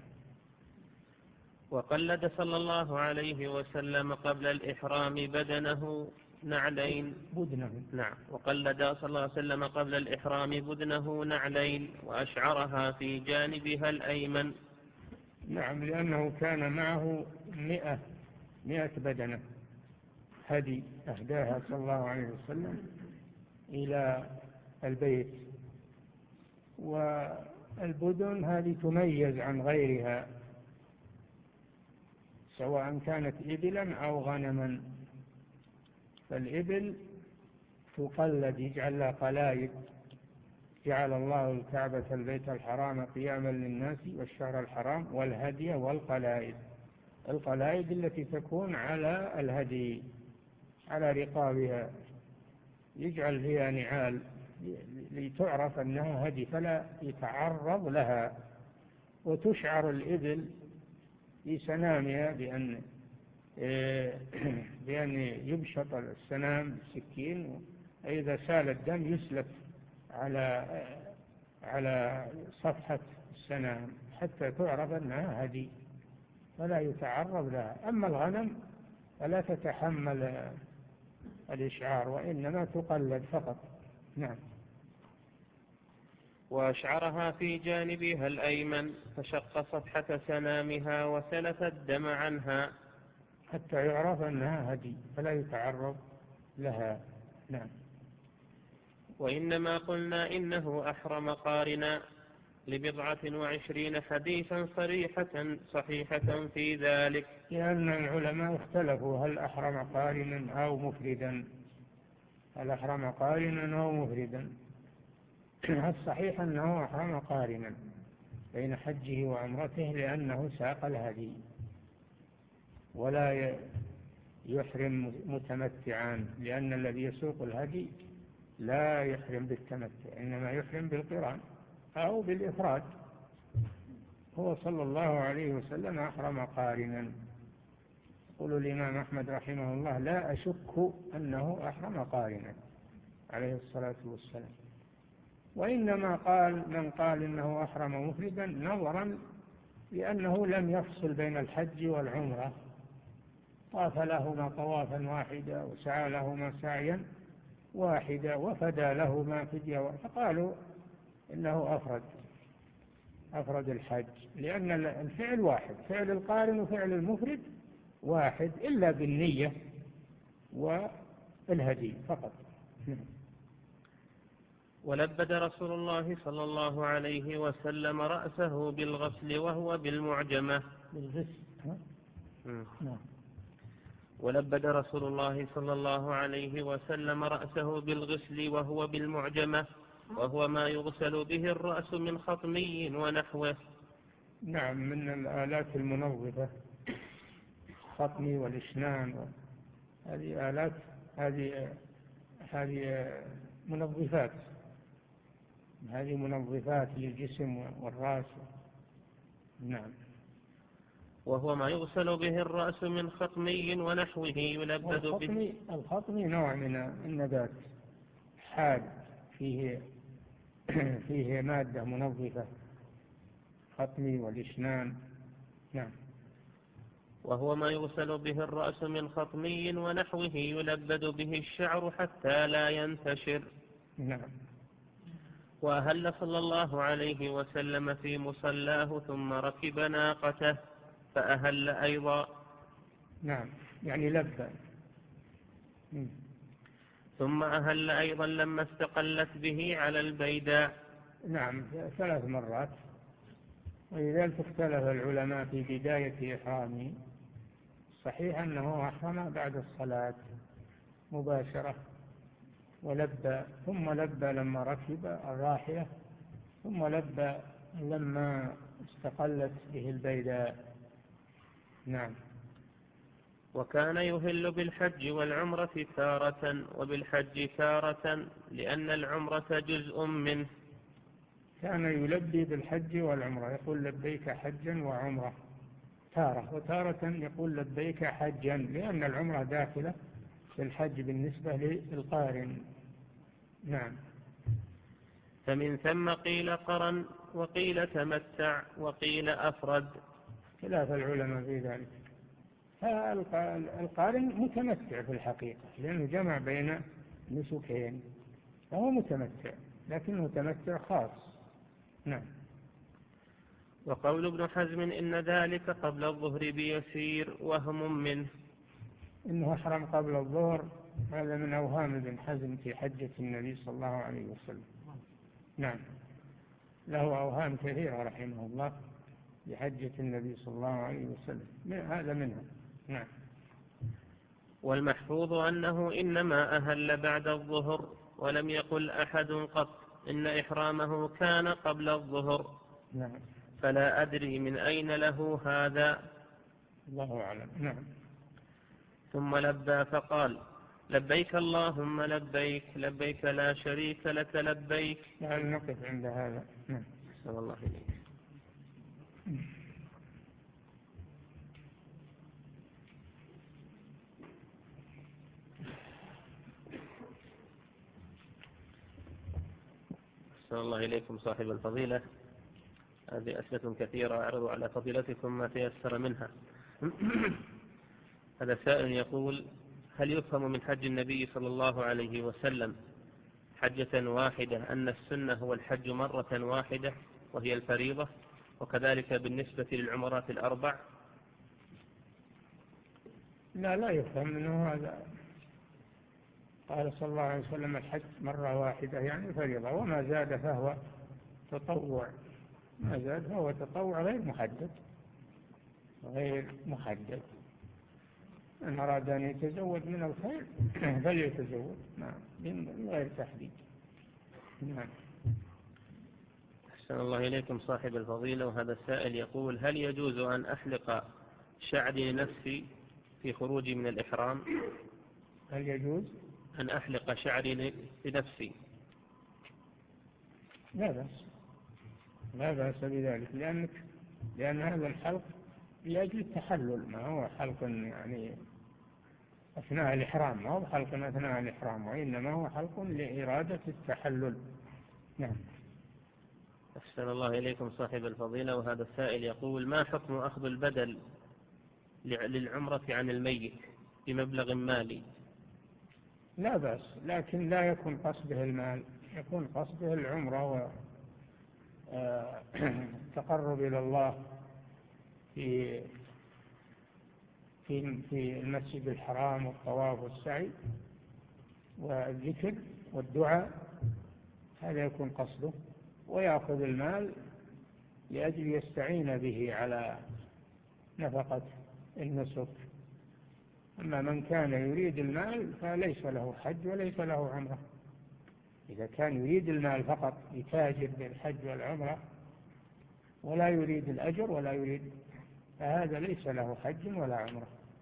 وقلد صلى الله عليه وسلم قبل الإحرام بدنه نعلين بدنه نعم وقلد صلى الله عليه وسلم قبل الإحرام بدنه نعلين وأشعرها في جانبها الأيمن. نعم، لأنه كان معه مئة مئة بدنة هدي أهداها صلى الله عليه وسلم إلى البيت، والبدن هذه تميز عن غيرها سواء كانت إبلا أو غنما. فالإبل تقلد، يجعل لها قلائد، جعل الله الكعبة البيت الحرام قياما للناس والشهر الحرام والهدي والقلائد. القلائد التي تكون على الهدي على رقابها يجعل فيها نعال لتعرف أنها هدي فلا يتعرض لها، وتشعر الإبل في سنامها بأن بأن يبشط السنام بالسكين، إذا سال الدم يسلك على على صفحة السنام حتى تعرف أنها هدي فلا يتعرض لها. أما الغنم فلا تتحمل الإشعار وإنما تقلد فقط. نعم. وأشعرها في جانبها الأيمن فشق صفحة سنامها وسلت الدم عنها حتى يعرف أنها هدي فلا يتعرض لها. نعم. وإنما قلنا إنه أحرم قارنا لبضعة وعشرين حديثا صريحة صحيحة في ذلك، لأن العلماء اختلفوا هل أحرم قارنا أو مفردا، هل أحرم قارنا أو مفردا. الصحيح أنه أحرم قارنا بين حجه وعمرته لأنه ساق الهدي، ولا يحرم متمتعا، لأن الذي يسوق الهدي لا يحرم بالتمتع إنما يحرم بالقران أو بالإفراد. هو صلى الله عليه وسلم أحرم قارنا. يقول الإمام أحمد رحمه الله لا أشك أنه أحرم قارنا عليه الصلاة والسلام. وإنما قال من قال إنه أحرم مفردا نظرا لأنه لم يفصل بين الحج والعمرة، طاف لهما طوافا واحدا وسعى لهما سعيا واحدا وفدى لهما فدية، فقالوا إنه أفرد أفرد الحج، لأن الفعل واحد، فعل القارن وفعل المفرد واحد إلا بالنية والهدي فقط. ولبد رسول الله صلى الله عليه وسلم رأسه بالغسل وهو بالمعجمة بالغسل. ولبد رسول الله صلى الله عليه وسلم رأسه بالغسل وهو بالمعجمة، وهو ما يغسل به الرأس من خطمي ونحوه. نعم، من الآلات المنظفة، خطمي والإشنان، هذه آلات، هذه هذه منظفات، هذه منظفات للجسم والرأس. نعم. وهو ما يغسل به الرأس من خطمي ونحوه يلبد به. الخطمي نوع من النبات حاد فيه فيه مادة منظفة، خطمي والإشنان. نعم. وهو ما يغسل به الرأس من خطمي ونحوه يلبد به الشعر حتى لا ينتشر. نعم. وأهل صلى الله عليه وسلم في مصلاه ثم ركب ناقته فأهل أيضا. نعم، يعني لبى. ثم أهل أيضا لما استقلت به على البيداء. نعم، ثلاث مرات. ولذلك اختلف العلماء في بداية إحرامه. صحيح أنه أحرم بعد الصلاة مباشرة ولبى، ثم لبى لما ركب الراحلة، ثم لبى لما استقلت به البيداء. نعم. وكان يهل بالحج والعمرة تارة وبالحج تارة لأن العمرة جزء منه. كان يلبي بالحج والعمرة، يقول لبيك حجا وعمرة تارة، وتارة يقول لبيك حجا لأن العمرة داخلة في الحج بالنسبة للقارن. نعم. فمن ثم قيل قرن وقيل تمتع وقيل أفرد. خلاف العلماء في ذلك. القارن متمتع في الحقيقة لأنه جمع بين نسكين، فهو متمتع لكنه تمتع خاص. نعم. وقول ابن حزم إن ذلك قبل الظهر بيسير وهم منه. إنه أحرم قبل الظهر هذا من أوهام ابن حزم في حجة النبي صلى الله عليه وسلم. نعم، له أوهام كثيرة رحمه الله بحجة النبي صلى الله عليه وسلم، هذا منها. نعم. والمحفوظ أنه إنما أهل بعد الظهر، ولم يقل أحد قط إن إحرامه كان قبل الظهر. نعم. فلا أدري من أين له هذا، الله أعلم. نعم. ثم لبى فقال لبيك اللهم لبيك لبيك لا شريك لك لبيك. هل نقف عند هذا؟ نعم. صلى الله عليه. صلى الله إليكم صاحب الفضيلة. هذه أسئلة كثيرة أعرض على فضيلتكم ما تيسر منها. هذا سائل يقول هل يفهم من حج النبي صلى الله عليه وسلم حجة واحدة أن السنة هو الحج مرة واحدة وهي الفريضة، وكذلك بالنسبة للعمرات الأربع؟ لا لا يفهم منه هذا. قال صلى الله عليه وسلم الحج مرة واحدة يعني فريضة، وما زاد فهو تطوع، ما زاد فهو تطوع غير محدد غير محدد. من أراد أن يتزود من الخير فليتزود من غير تحديد. نعم. أحسن الله إليكم صاحب الفضيلة. وهذا السائل يقول هل يجوز أن أحلق شعري لنفسي في خروجي من الإحرام؟ هل يجوز أن أحلق شعري لنفسي؟ لا بأس، لا بأس بذلك، لأنك لأن هذا الحلق لأجل التحلل، ما هو حلق يعني أثناء الإحرام، ما هو حلق أثناء الإحرام، وإنما هو حلق لإرادة التحلل. نعم. أحسن الله إليكم صاحب الفضيلة. وهذا السائل يقول ما حكم أخذ البدل للعمرة عن الميت بمبلغ مالي؟ لا بأس، لكن لا يكون قصده المال، يكون قصده العمرة والتقرب إلى الله في في في المسجد الحرام والطواف والسعي والذكر والدعاء، هذا يكون قصده، ويأخذ المال لأجل يستعين به على نفقة النسك. أما من كان يريد المال فليس له حج وليس له عمرة. إذا كان يريد المال فقط يتاجر بالحج والعمرة ولا يريد الأجر ولا يريد، فهذا ليس له حج ولا عمرة،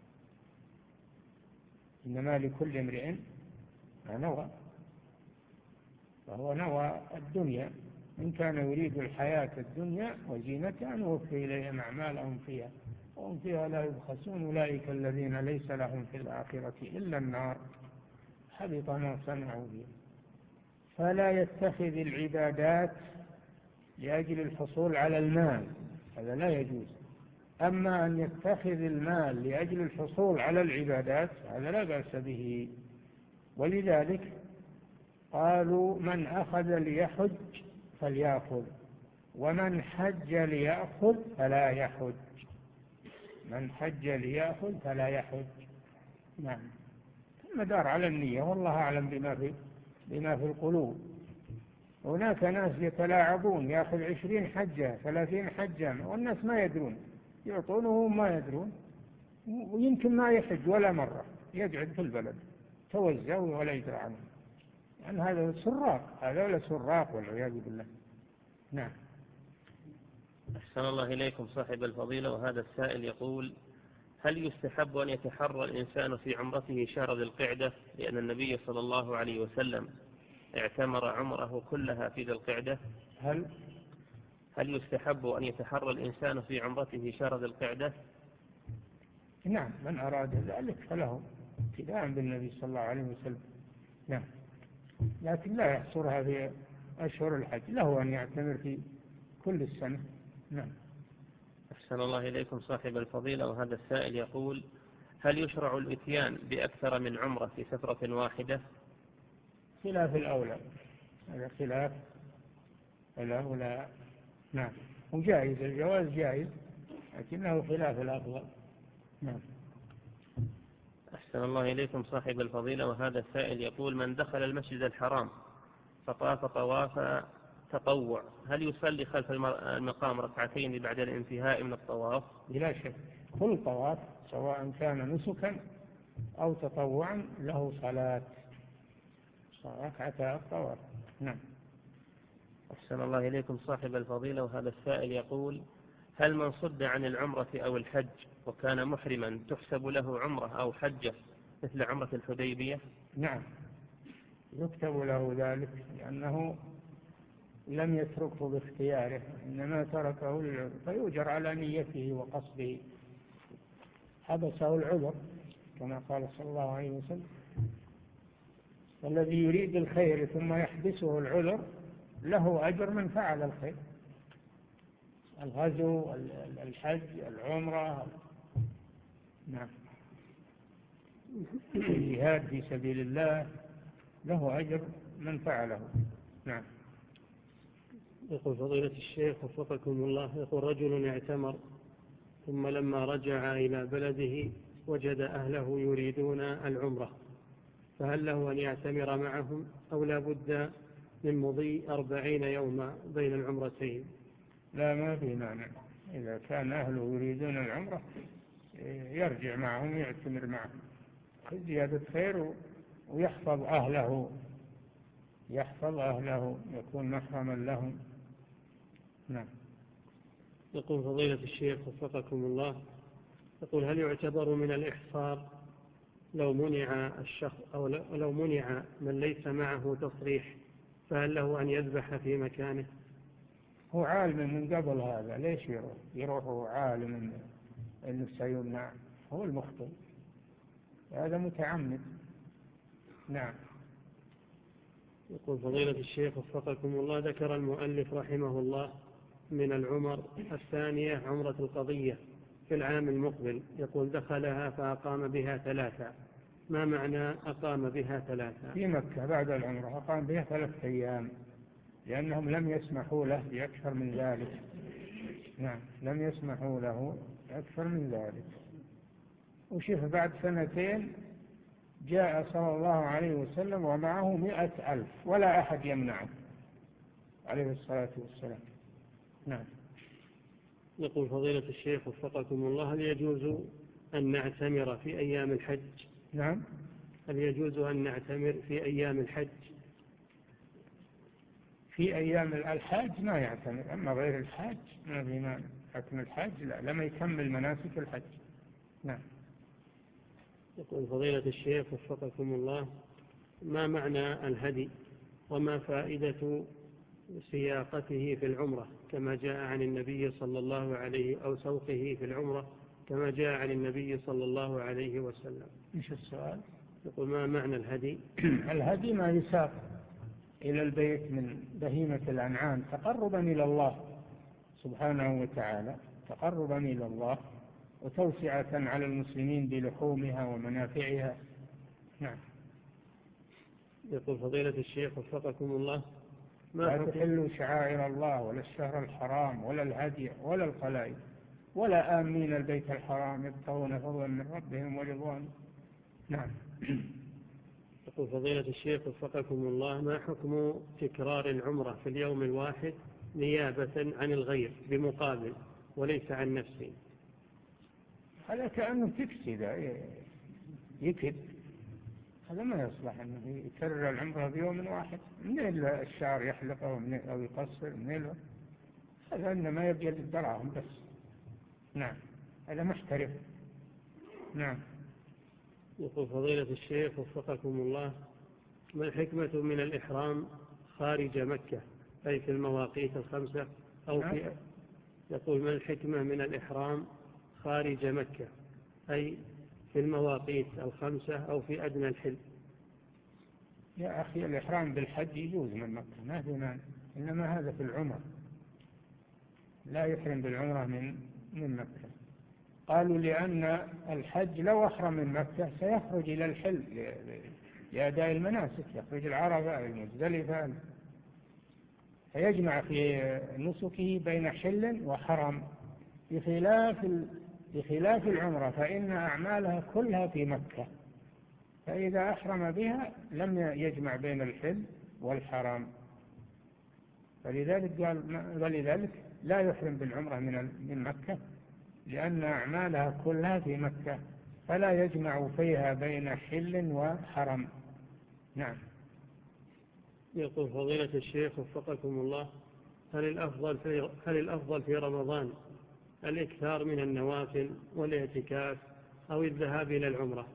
إنما لكل امرئ ما نوى، وهو نوى الدنيا. إن كان يريد الحياة الدنيا وزينتها نوفي إليهم أعمالهم فيها وهم فيها لا يبخسون، أولئك الذين ليس لهم في الآخرة إلا النار حبط ما صنعوا به. فلا يتخذ العبادات لأجل الحصول على المال، هذا لا يجوز. أما أن يتخذ المال لأجل الحصول على العبادات هذا لا بأس به. ولذلك قالوا من أخذ ليحج فليأخذ، ومن حج ليأخذ فلا يحج. من حج ليأخذ فلا يحج. نعم. المدار على النية، والله أعلم بما في بما في القلوب. هناك ناس يتلاعبون، يأخذ عشرين حجة ثلاثين حجة والناس ما يدرون، يعطونهم ما يدرون، ويمكن ما يحج ولا مرة، يقعد في البلد توزع ولا يدرى عنه، يعني هذا سراق، هذا ولا سراق والعياذ بالله. نعم. أحسن الله إليكم صاحب الفضيلة، وهذا السائل يقول: هل يستحب أن يتحرى الإنسان في عمرته شهر ذي القعدة، لأن النبي صلى الله عليه وسلم اعتمر عمره كلها في ذي القعدة؟ هل هل يستحب أن يتحرى الإنسان في عمرته شهر ذي القعدة؟ نعم، من أراد ذلك فله ابتداء بالنبي صلى الله عليه وسلم. نعم، لكن لا يحصرها في أشهر الحج، له أن يعتمر في كل السنة. نعم. أحسن الله إليكم صاحب الفضيلة، وهذا السائل يقول: هل يشرع الإتيان بأكثر من عمرة في سفرة واحدة؟ خلاف الأولى، هذا خلاف الأولى. نعم، وجائز، الجواز جائز، لكنه خلاف الأفضل. نعم. أحسن الله إليكم صاحب الفضيلة، وهذا السائل يقول: من دخل المسجد الحرام فطاف طواف تطوع، هل يصلي خلف المقام ركعتين بعد الانتهاء من الطواف؟ بلا شك، كل طواف سواء كان نسكا أو تطوعا له صلاة، ركعتا الطواف. نعم. أحسن الله إليكم صاحب الفضيلة، وهذا السائل يقول: هل من صد عن العمرة أو الحج وكان محرما تحسب له عمرة أو حجة مثل عمرة الحديبية؟ نعم، يكتب له ذلك، لأنه لم يتركه باختياره، إنما تركه للعذر، فيؤجر على نيته وقصده، حبسه العذر كما قال صلى الله عليه وسلم. والذي يريد الخير ثم يحبسه العذر له أجر من فعل الخير، الغزو، الحج، العمرة. نعم. الجهاد في سبيل الله له أجر من فعله. نعم. يقول فضيلة الشيخ وفقكم الله، يقول: رجل اعتمر ثم لما رجع إلى بلده وجد أهله يريدون العمرة، فهل له أن يعتمر معهم أو لا بد من مضي أربعين يوما بين العمرتين؟ لا، ما في مانع، إذا كان أهله يريدون العمرة يرجع معهم، يعتمر معهم، زيادة خير، ويحفظ أهله، يحفظ أهله، يكون محرما لهم. نعم. يقول فضيلة الشيخ وفقكم الله، يقول: هل يعتبر من الإحصار لو منع الشخص أو لو منع من ليس معه تصريح، فهل له أن يذبح في مكانه؟ هو عالم من قبل هذا، ليش يروح يروح عالم أنه سيمنع؟ هو المخطئ، هذا متعمد. نعم. يقول فضيلة الشيخ وفقكم الله، ذكر المؤلف رحمه الله من العمر الثانية عمرة القضية في العام المقبل، يقول: دخلها فأقام بها ثلاثة، ما معنى أقام بها ثلاثة؟ في مكة بعد العمرة أقام بها ثلاثة أيام، لأنهم لم يسمحوا له بأكثر من ذلك. نعم، لم يسمحوا له أكثر من ذلك. وشوف بعد سنتين جاء صلى الله عليه وسلم ومعه مئة ألف ولا أحد يمنعه عليه الصلاة والسلام. نعم. يقول فضيلة الشيخ وفقكم الله: هل يجوز أن نعتمر في أيام الحج؟ نعم. هل يجوز أن نعتمر في أيام الحج؟ في أيام الحج ما يعتمر، أما غير الحج ما في مانع، لكن الحج لا، لما يكمل مناسك الحج. نعم. يقول فضيلة الشيخ وفقكم الله: ما معنى الهدي وما فائدة سياقته في العمرة كما جاء عن النبي صلى الله عليه أو سوقه في العمرة كما جاء عن النبي صلى الله عليه وسلم؟ إيش السؤال؟ يقول: ما معنى الهدي؟ الهدي ما يساق إلى البيت من بهيمة الأنعام تقربا إلى الله سبحانه وتعالى، تقربا إلى الله وتوسعة على المسلمين بلحومها ومنافعها. نعم. يقول فضيلة الشيخ وفقكم الله: ما لا تحلوا شعائر الله ولا الشهر الحرام ولا الهدي ولا القلائد ولا آمين البيت الحرام يبتغون فضلا من ربهم ورضوانه. نعم. يقول فضيلة الشيخ وفقكم الله: ما حكم تكرار العمرة في اليوم الواحد نيابة عن الغير بمقابل وليس عن نفسه؟ هذا كأنه تكسي، ذا يكد، هذا ما يصلح أنه يكرر العمرة في يوم واحد. منين الشعر يحلق أو, أو يقصر؟ منين هذا إنما يبي الدراهم بس. نعم، هذا محترف. نعم. يقول فضيلة الشيخ وفقكم الله، ما الحكمة من الإحرام خارج مكة أي في المواقيت الخمسة أو في يقول ما الحكمة من الإحرام خارج مكة أي في المواقيت الخمسة أو في أدنى الحل؟ يا أخي الإحرام بالحج يجوز من مكة ما في مانع، إنما هذا في العمر، لا يحرم بالعمرة من من مكة. قالوا لأن الحج لو أحرم من مكة سيخرج إلى الحل لأداء المناسك، يخرج العرفة المزدلفة، فيجمع في نسكه بين حل وحرم، بخلاف بخلاف العمرة فإن أعمالها كلها في مكة، فإذا أحرم بها لم يجمع بين الحل والحرم، فلذلك قال ولذلك لا يحرم بالعمرة من من مكة، لأن أعمالها كلها في مكة فلا يجمع فيها بين حل وحرم. نعم. يقول فضيلة الشيخ وفقكم الله، هل الأفضل في هل الأفضل في رمضان الإكثار من النوافل والاعتكاف أو الذهاب إلى العمرة؟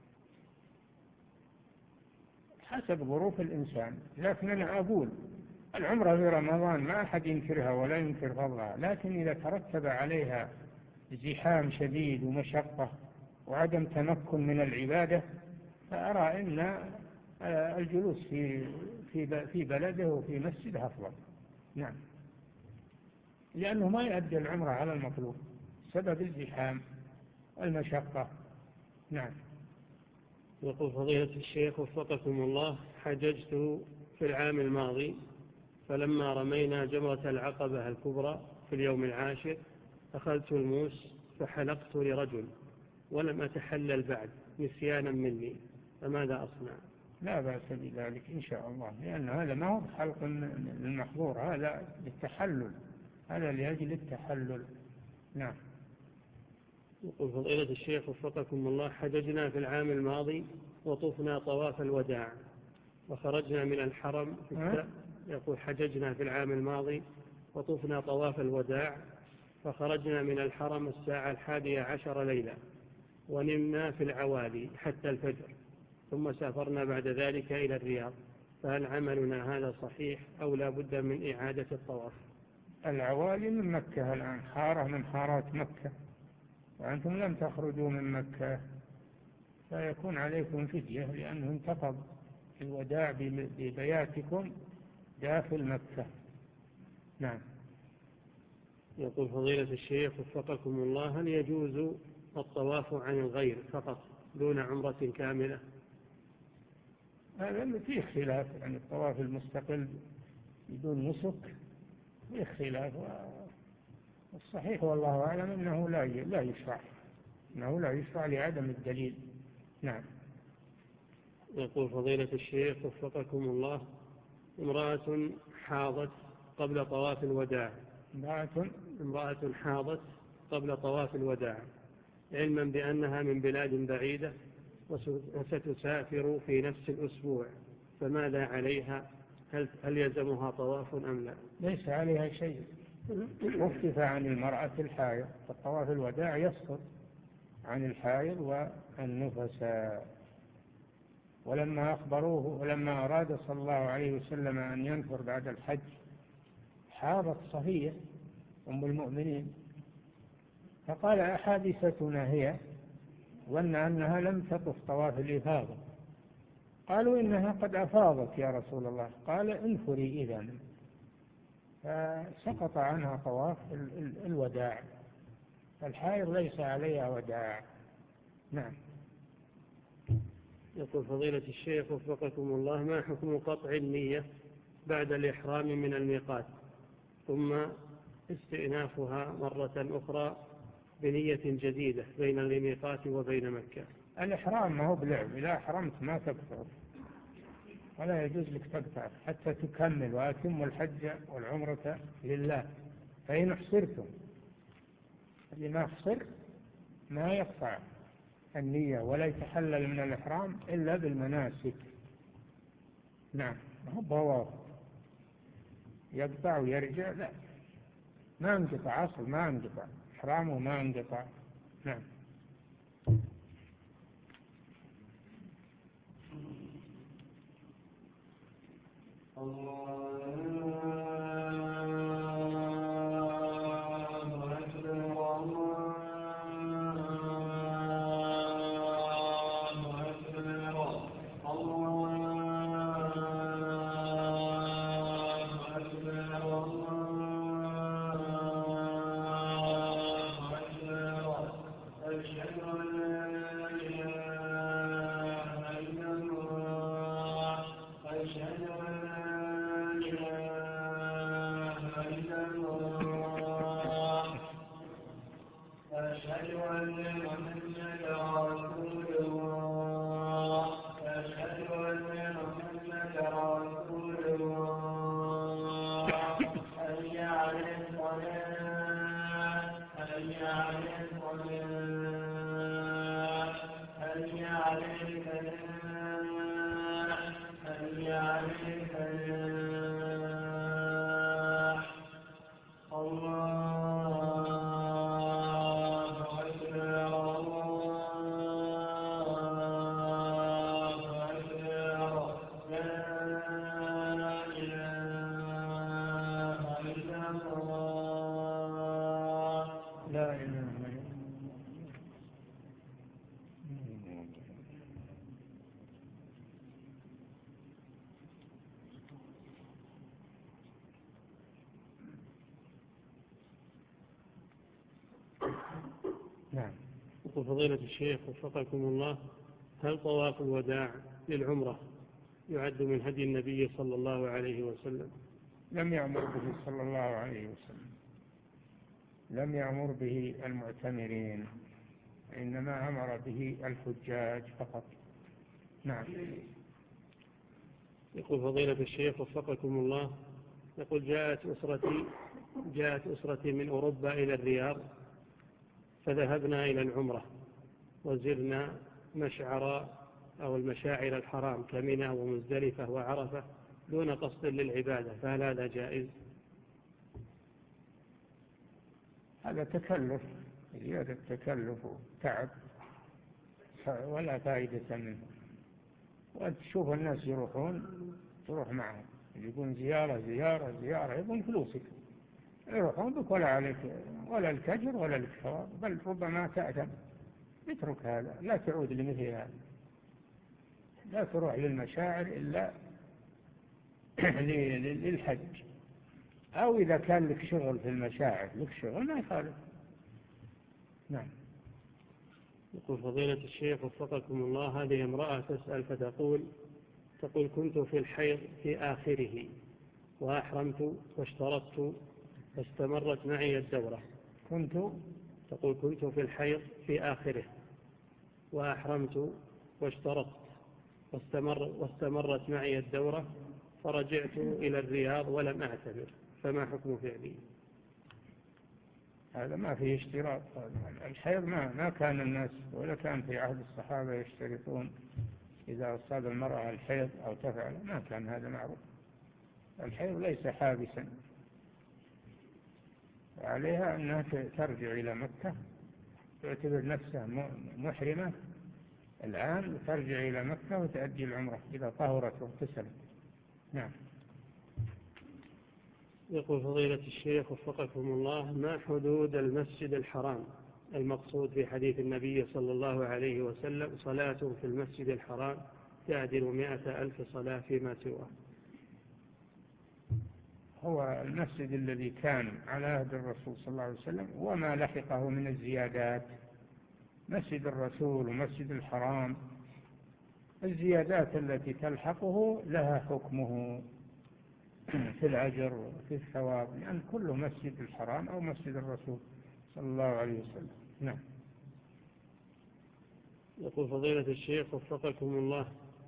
حسب ظروف الإنسان، لكن أنا أقول العمرة في رمضان ما أحد ينكرها ولا ينكر فضلها، لكن إذا ترتب عليها زحام شديد ومشقة وعدم تمكن من العبادة فأرى أن الجلوس في في في بلده وفي مسجده أفضل. نعم، لأنه ما يؤدي العمرة على المطلوب سبب الزحام والمشقة. نعم. يقول فضيلة الشيخ وفقكم الله، حججت في العام الماضي، فلما رمينا جمرة العقبة الكبرى في اليوم العاشر أخذت الموس فحلقت لرجل ولم أتحلل بعد نسيانا مني، فماذا أصنع؟ لا بأس بذلك إن شاء الله، لأن هذا ما هو حلق المحظور، هذا للتحلل، هذا لأجل التحلل. نعم. يقول فضيلة الشيخ وفقكم الله، حججنا في العام الماضي وطفنا طواف الوداع وخرجنا من الحرم في الساعة يقول حججنا في العام الماضي وطفنا طواف الوداع فخرجنا من الحرم الساعة الحادية عشر ليلة ونمنا في العوالي حتى الفجر، ثم سافرنا بعد ذلك إلى الرياض، فهل عملنا هذا صحيح أو لا بد من إعادة الطواف؟ العوالي من مكة الآن، حارة من حارات مكة، وأنتم لم تخرجوا من مكة، فيكون عليكم فدية لأنه انتقض الوداع ببياتكم داخل مكة. نعم. يقول فضيلة الشيخ وفقكم الله، هل يجوز الطواف عن الغير فقط دون عمرة كاملة؟ هذا فيه خلاف، يعني الطواف المستقل بدون نسك فيه خلاف، والصحيح والله أعلم أنه لا لا يشرع، أنه لا يشرع لعدم الدليل. نعم. يقول فضيلة الشيخ وفقكم الله، امرأة حاضت قبل طواف الوداع امرأة امرأة حاضت قبل طواف الوداع علما بأنها من بلاد بعيدة وستسافر في نفس الأسبوع، فماذا عليها؟ هل, هل يلزمها طواف أم لا؟ ليس عليها شيء، وقف عن المرأة الحائض، فطواف الوداع يسقط عن الحائض والنفساء. ولما أخبروه ولما أراد صلى الله عليه وسلم أن ينفر بعد الحج حاضت صفية أم المؤمنين، فقال أحادثتنا هي، ظن أنها لم تطف طواف الإفاضة، قالوا إنها قد أفاضت يا رسول الله، قال انفري إذن، فسقط عنها طواف الوداع، فالحائض ليس عليها وداع. نعم. يقول فضيلة الشيخ وفقكم الله، ما حكم قطع النية بعد الإحرام من الميقات ثم استئنافها مرة أخرى بنية جديدة بين الميقات وبين مكة؟ الإحرام ما هو بلعب، إذا أحرمت ما تقطع، ولا يجوز لك تقطع حتى تكمل وأتم الحج والعمرة لله، فإن احصرتم، اللي ما احصر ما يقطع النية ولا يتحلل من الإحرام إلا بالمناسك. نعم، ما هو بواف يقطع ويرجع، لا، ما انقطع أصل، ما انقطع إحرامه، ما انقطع. نعم. نعم. يقول فضيلة الشيخ وفقكم الله، هل طواف الوداع للعمرة يعد من هدي النبي صلى الله عليه وسلم؟ لم يأمر به صلى الله عليه وسلم، لم يأمر به المعتمرين، إنما أمر به الحجاج فقط. نعم. يقول فضيلة الشيخ وفقكم الله، يقول جاءت أسرتي جاءت أسرتي من أوروبا إلى الرياض، فذهبنا إلى العمرة وزرنا مشعر أو المشاعر الحرام كمنى ومزدلفة وعرفة دون قصد للعبادة، فهل هذا جائز؟ هذا تكلف، زيادة تكلف وتعب ولا فائدة منه. وتشوف الناس يروحون تروح معهم، يقول زيارة زيارة زيارة، يقول فلوسك، يروحون بك ولا عليك ولا الكجر ولا الكفار، بل ربما تأثم. اترك هذا، لا تعود لمثل هذا، لا تروح للمشاعر إلا للحج، أو إذا كان لك شغل في المشاعر، لك شغل ما يخالف. نعم. يقول فضيلة الشيخ وفقكم الله، هذه امرأة تسأل فتقول تقول كنت في الحيض في آخره وأحرمت واشترطت فاستمرت معي الدورة. كنت تقول كنت في الحيض في آخره وأحرمت واشترطت واستمر واستمرت معي الدورة، فرجعت إلى الرياض ولم أعتمر، فما حكم فعلي؟ هذا ما فيه اشتراط. الحيض ما ما كان الناس ولا كان في عهد الصحابة يشترطون إذا أصاب المرأة الحيض أو تفعل، ما كان هذا معروف. الحيض ليس حابسا، عليها أنها ترجع إلى مكة، تعتبر نفسها محرمة الآن، ترجع إلى مكة وتأدي العمرة إذا طهرت واغتسلت. نعم. يقول فضيلة الشيخ وفقكم الله، ما حدود المسجد الحرام المقصود في حديث النبي صلى الله عليه وسلم صلاة في المسجد الحرام تعدل مئة ألف صلاة فيما سواه؟ هو المسجد الذي كان على عهد الرسول صلى الله عليه وسلم وما لحقه من الزيادات، مسجد الرسول ومسجد الحرام، الزيادات التي تلحقه لها حكمه في الأجر وفي الثواب، لأن يعني كله مسجد الحرام أو مسجد الرسول صلى الله عليه وسلم. نعم. يقول فضيلة الشيخ وفقكم الله،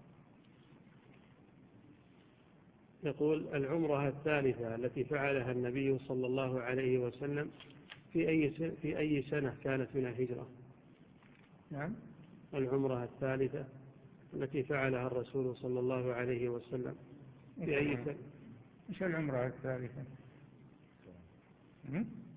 يقول العمرة الثالثة التي فعلها النبي صلى الله عليه وسلم في أي في أي سنة كانت من الهجرة؟ نعم. العمرة الثالثة التي فعلها الرسول صلى الله عليه وسلم في أي سنة؟ إيش العمرة الثالثة؟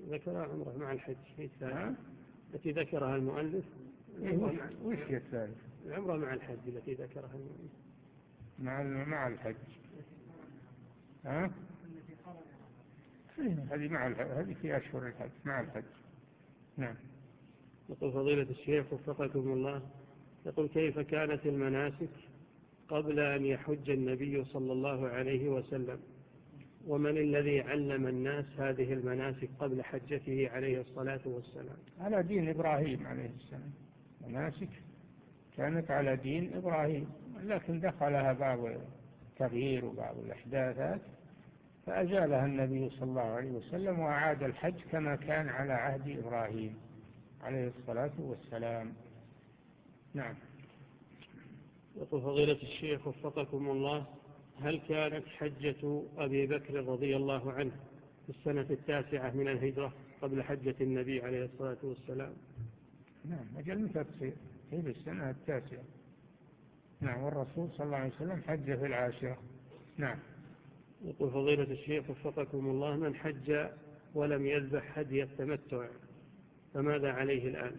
ذكرها عمره مع الحج هي الثالثة التي ذكرها المؤلف. وش هي الثالثة؟ العمرة مع الحج التي ذكرها المؤلف مع مع الحج. ها؟ هذه مع الحج، هذه في أشهر الحج مع الحج. نعم. يقول فضيلة الشيخ وفقكم الله، يقول كيف كانت المناسك قبل أن يحج النبي صلى الله عليه وسلم، ومن الذي علم الناس هذه المناسك قبل حجته عليه الصلاة والسلام؟ على دين إبراهيم عليه السلام، مناسك كانت على دين إبراهيم، لكن دخلها بعض التغيير وبعض الأحداثات فأزالها النبي صلى الله عليه وسلم وأعاد الحج كما كان على عهد إبراهيم عليه الصلاة والسلام. نعم. يقول فضيلة الشيخ وفقكم الله، هل كانت حجة أبي بكر رضي الله عنه في السنة التاسعة من الهجرة قبل حجة النبي عليه الصلاة والسلام؟ نعم، أجل متى تصير؟ هي في السنة التاسعة. نعم، والرسول صلى الله عليه وسلم حج في العاشرة. نعم. يقول فضيلة الشيخ وفقكم الله، من حج ولم يذبح هدي التمتع فماذا عليه الآن؟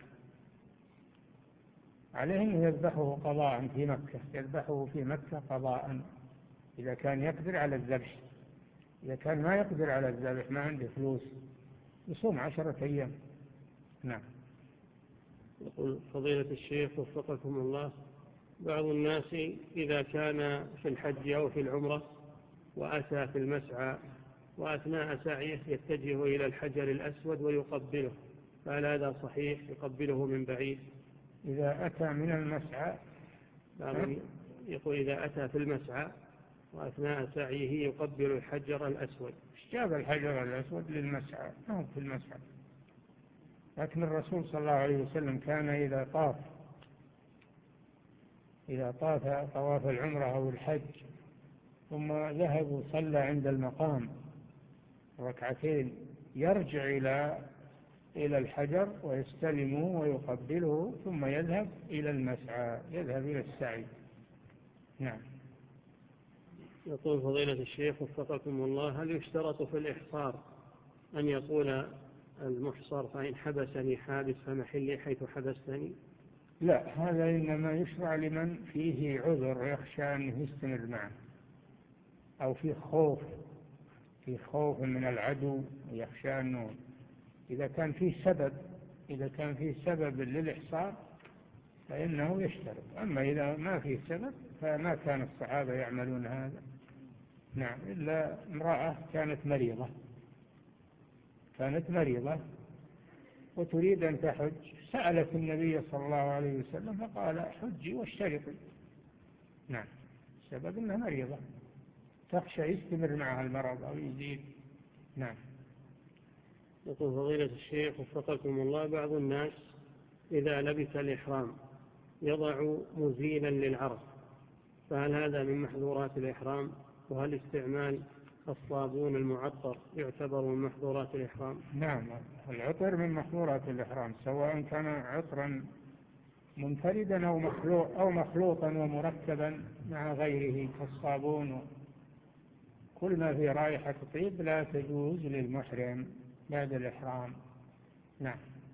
عليه أن يذبحه قضاء في مكة، يذبحه في مكة قضاء إذا كان يقدر على الذبح. إذا كان ما يقدر على الذبح، ما عنده فلوس، يصوم عشرة أيام. نعم. يقول فضيلة الشيخ وفقكم الله، بعض الناس إذا كان في الحج أو في العمرة وأتى في المسعى وأثناء سعيه يتجه إلى الحجر الأسود ويقبله، فهل هذا صحيح يقبله من بعيد؟ إذا أتى من المسعى، يقول إذا أتى في المسعى وأثناء سعيه يقبل الحجر الأسود. جاب الحجر الأسود للمسعى، ما في المسعى. لكن الرسول صلى الله عليه وسلم كان إذا طاف إذا طاف طواف العمرة أو الحج ثم ذهب وصلى عند المقام ركعتين، يرجع إلى إلى الحجر ويستلمه ويقبله ثم يذهب إلى المسعى، يذهب إلى السعي. نعم. يقول فضيلة الشيخ وفقكم الله، هل يشترط في الإحصار أن يقول المحصر فإن حبسني حابس فمحلي حيث حبستني؟ لا، هذا إنما يشرع لمن فيه عذر يخشى أنه يستمر معه، أو فيه خوف في خوف من العدو يخشى أنه إذا كان فيه سبب إذا كان فيه سبب للإحصار فإنه يشترط. أما إذا ما فيه سبب فما كان الصحابة يعملون هذا. نعم. إلا امرأة كانت مريضة كانت مريضة وتريد أن تحج، سألت النبي صلى الله عليه وسلم فقال حجي واشترطي. نعم. سبب أنها مريضة تخشى يستمر معها المرض أو يزيد. نعم. يقول فضيلة الشيخ وفقكم الله، بعض الناس إذا لبس الإحرام يضع مزيلا للعرق، فهل هذا من محظورات الإحرام؟ وهل استعمال الصابون المعطر يعتبر من محظورات الإحرام؟ نعم، العطر من محظورات الإحرام، سواء كان عطرا منفردا أو مخلوط أو مخلوطا ومركبا مع غيره كالصابون. كل ما في رائحة طيب لا تجوز للمحرم بعد الإحرام. نعم.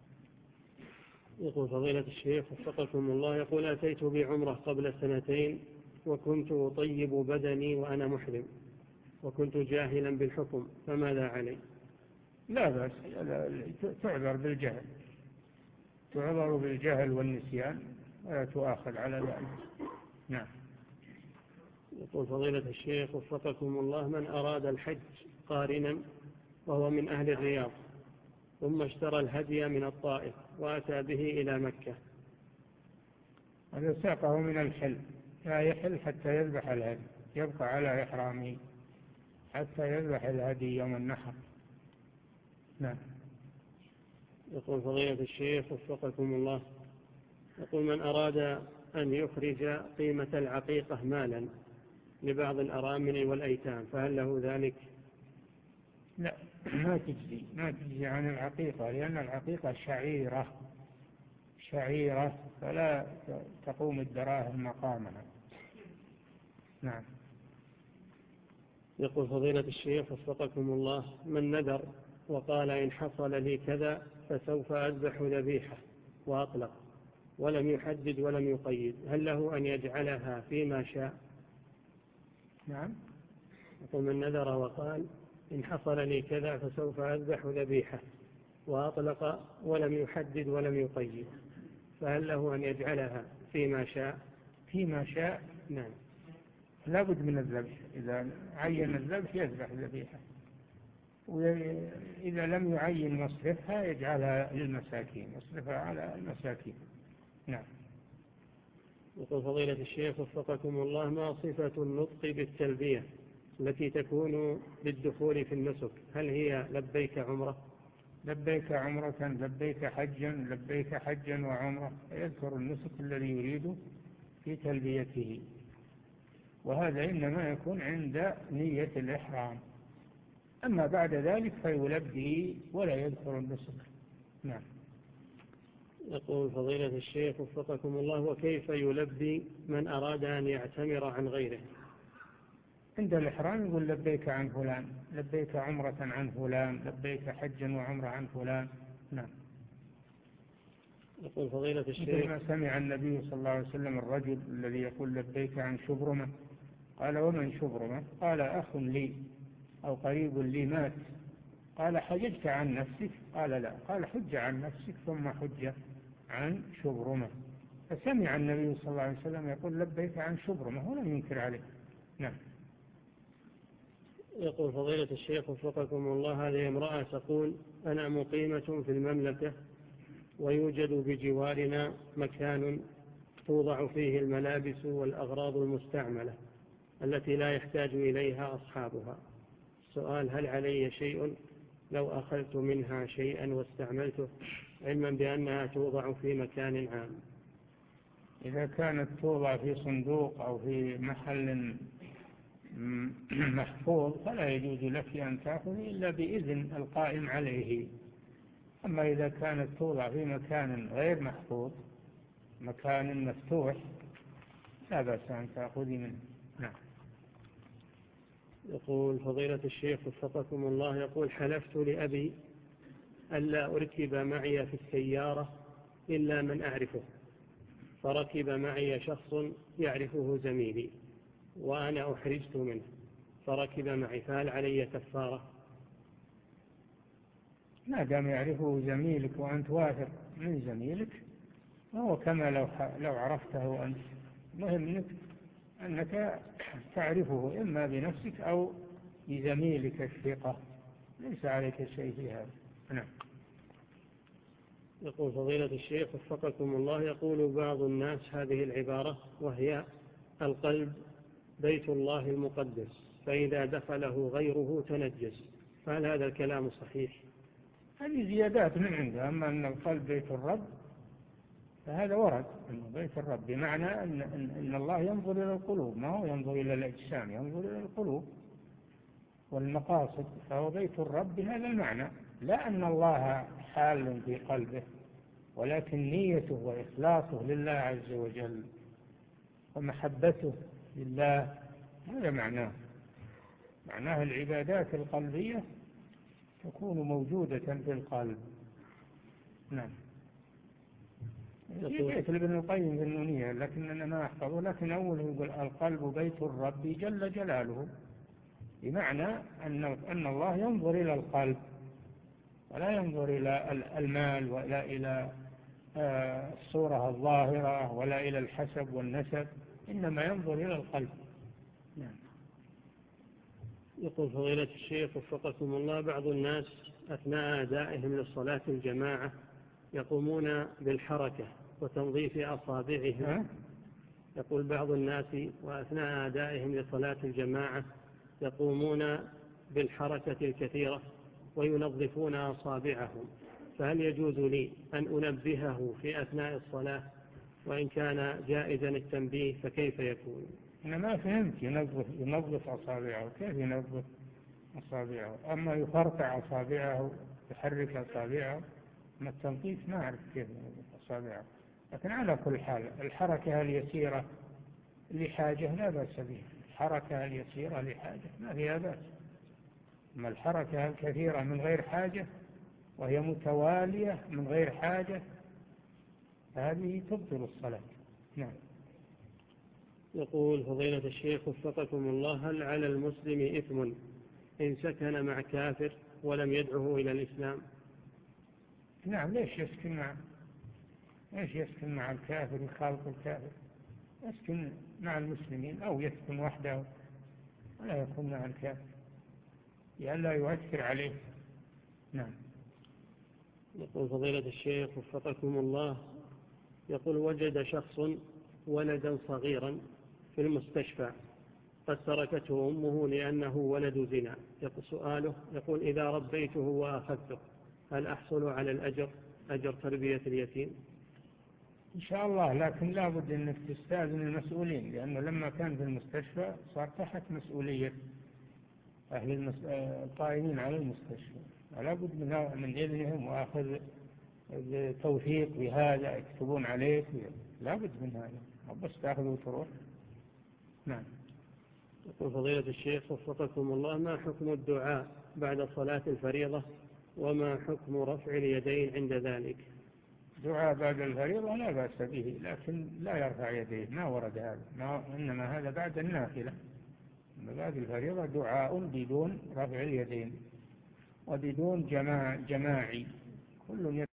يقول فضيلة الشيخ وفقكم الله، يقول أتيت بعمرة قبل سنتين وكنت أطيب بدني وأنا محرم وكنت جاهلا بالحكم، فماذا علي؟ لا بأس، تعذر بالجهل تعذر بالجهل والنسيان ولا تؤاخذ على ذلك. نعم. يقول فضيلة الشيخ وفقكم الله، من أراد الحج قارنا وهو من أهل الرياض ثم اشترى الهدي من الطائف وأتى به إلى مكة، هذا ساقه من الحل، لا يحل حتى يذبح الهدي، يبقى على إحرامه حتى يذبح الهدي يوم النحر. نعم. يقول فضيلة الشيخ وفقكم الله، يقول من أراد أن يخرج قيمة العقيقة مالا لبعض الأرامل والأيتام فهل له ذلك؟ لا، ما تجزي ما تجزي عن العقيقة، لأن العقيقة شعيرة شعيرة فلا تقوم الدراهم مقامها. نعم. يقول فضيلة الشيخ وفقكم الله، من نذر وقال إن حصل لي كذا فسوف أذبح ذبيحة وأطلق ولم يحدد ولم يقيد، هل له أن يجعلها فيما شاء؟ نعم. يقول من نذر وقال إن حصل لي كذا فسوف أذبح ذبيحة وأطلق ولم يحدد ولم يقيد، فهل له أن يجعلها فيما شاء؟ فيما شاء. نعم. لا بد من الذبح، إذا عين الذبح يذبح ذبيحة، وإذا لم يعين مصرفها يجعلها للمساكين، يصرفها على المساكين. نعم. يقول فضيلة الشيخ وفقكم الله، ما صفة النطق بالتلبية التي تكون بالدخول في النسك؟ هل هي لبيك عمرة؟ لبيك عمرة، لبيك حجا، لبيك حجا وعمرة، يذكر النسك الذي يريد في تلبيته، وهذا إنما يكون عند نية الإحرام، أما بعد ذلك فيلبي ولا يذكر النسك. نعم. يقول فضيلة الشيخ وفقكم الله، وكيف يلبي من أراد أن يعتمر عن غيره؟ عند الإحرام يقول لبيك عن فلان، لبيك عمرة عن فلان، لبيك حجا وعمرة عن فلان. نعم. يقول فضيلة الشيخ مثل ما سمع النبي صلى الله عليه وسلم الرجل الذي يقول لبيك عن شبرمة، قال ومن شبرمة؟ قال أخ لي أو قريب لي مات. قال حججت عن نفسك؟ قال لا. قال حج عن نفسك ثم حج عن شبرمة. فسمع النبي صلى الله عليه وسلم يقول لبيك عن شبرمة ولم ينكر عليه. نعم. يقول فضيلة الشيخ وفقكم الله، هذه امرأة تقول أنا مقيمة في المملكة ويوجد بجوارنا مكان توضع فيه الملابس والأغراض المستعملة التي لا يحتاج إليها أصحابها. السؤال هل علي شيء لو أخذت منها شيئا واستعملته، علما بأنها توضع في مكان عام؟ إذا كانت توضع في صندوق أو في محل محفوظ فلا يجوز لك أن تأخذ إلا بإذن القائم عليه. أما إذا كانت توضع في مكان غير محفوظ، مكان مفتوح، لا بأس أن تأخذي منه. نعم. يقول فضيلة الشيخ وفقكم الله، يقول حلفت لأبي ألا أركب معي في السيارة إلا من أعرفه، فركب معي شخص يعرفه زميلي وأنا أحرجت منه فركب معي، فهل علي كفارة؟ ما دام يعرفه زميلك وأنت واثق من زميلك وهو كما لو لو عرفته أنت، مهم أنك, أنك تعرفه إما بنفسك أو بزميلك الثقة، ليس عليك شيء في هذا. نعم. يقول فضيلة الشيخ وفقكم الله، يقول بعض الناس هذه العبارة وهي القلب بيت الله المقدس فإذا دخله غيره تنجس، فهل هذا الكلام صحيح؟ هذه زيادات من عنده. أما أن القلب بيت الرب فهذا ورد أنه بيت الرب، بمعنى أن, أن الله ينظر إلى القلوب، ما هو ينظر إلى الأجسام، ينظر إلى القلوب والمقاصد، فهو بيت الرب بهذا المعنى، لا أن الله حال في قلبه، ولكن نيته وإخلاصه لله عز وجل ومحبته لله، هذا معناه. معناه العبادات القلبية تكون موجودة في القلب. نعم. جئت لابن القيم في النونية لكن أنا ما أحفظه، لكن أوله يقول القلب بيت الرب جل جلاله، بمعنى أن أن الله ينظر إلى القلب ولا ينظر إلى المال ولا إلى الصورة الظاهرة ولا إلى الحسب والنسب، إنما ينظر إلى القلب. نعم. يقول فضيلة الشيخ وفقكم الله، بعض الناس أثناء أدائهم للصلاة الجماعة يقومون بالحركة وتنظيف أصابعهم. يقول بعض الناس وأثناء أدائهم لصلاة الجماعة يقومون بالحركة الكثيرة وينظفون أصابعهم، فهل يجوز لي أن أنبهه في أثناء الصلاة؟ وإن كان جائزا التنبيه فكيف يكون؟ أنا ما فهمت. ينظف ينظف أصابعه، كيف ينظف أصابعه؟ أما يفرقع أصابعه يحرك أصابعه، ما التنظيف ما أعرف كيف ينظف أصابعه. لكن على كل حال الحركة اليسيرة لحاجة لا بأس بها، الحركة اليسيرة لحاجة ما فيها بأس. أما الحركة الكثيرة من غير حاجة وهي متوالية من غير حاجة هذه تبطل الصلاة. نعم. يقول فضيلة الشيخ وفقكم الله: هل على المسلم إثم إن سكن مع كافر ولم يدعه إلى الإسلام؟ نعم، ليش يسكن مع ليش يسكن مع الكافر يخالط الكافر؟ يسكن مع المسلمين أو يسكن وحده ولا يكون مع الكافر لئلا يؤثر عليه. نعم. يقول فضيلة الشيخ وفقكم الله: يقول وجد شخص ولدا صغيرا في المستشفى قد تركته أمه لأنه ولد زنا. يقول سؤاله: يقول إذا ربيته وأخذته هل أحصل على الأجر أجر تربية اليتيم؟ إن شاء الله، لكن لا بد أنك تستأذن المسؤولين، لأنه لما كان في المستشفى صار تحت مسؤولية أهل المس... القائمين على المستشفى، ولا بد من من إذنهم وأخذ التوثيق بهذا، يكتبون عليك، لا بد من هذا، بس تأخذ وتروح. نعم. يقول فضيلة الشيخ وفقكم الله: ما حكم الدعاء بعد صلاة الفريضة وما حكم رفع اليدين عند ذلك؟ دعاء بعد الفريضة لا بأس به، لكن لا يرفع يديه، ما ورد هذا، ما إنما هذا بعد النافلة. بعد الفريضة دعاء بدون رفع اليدين وبدون جماع جماعي، كل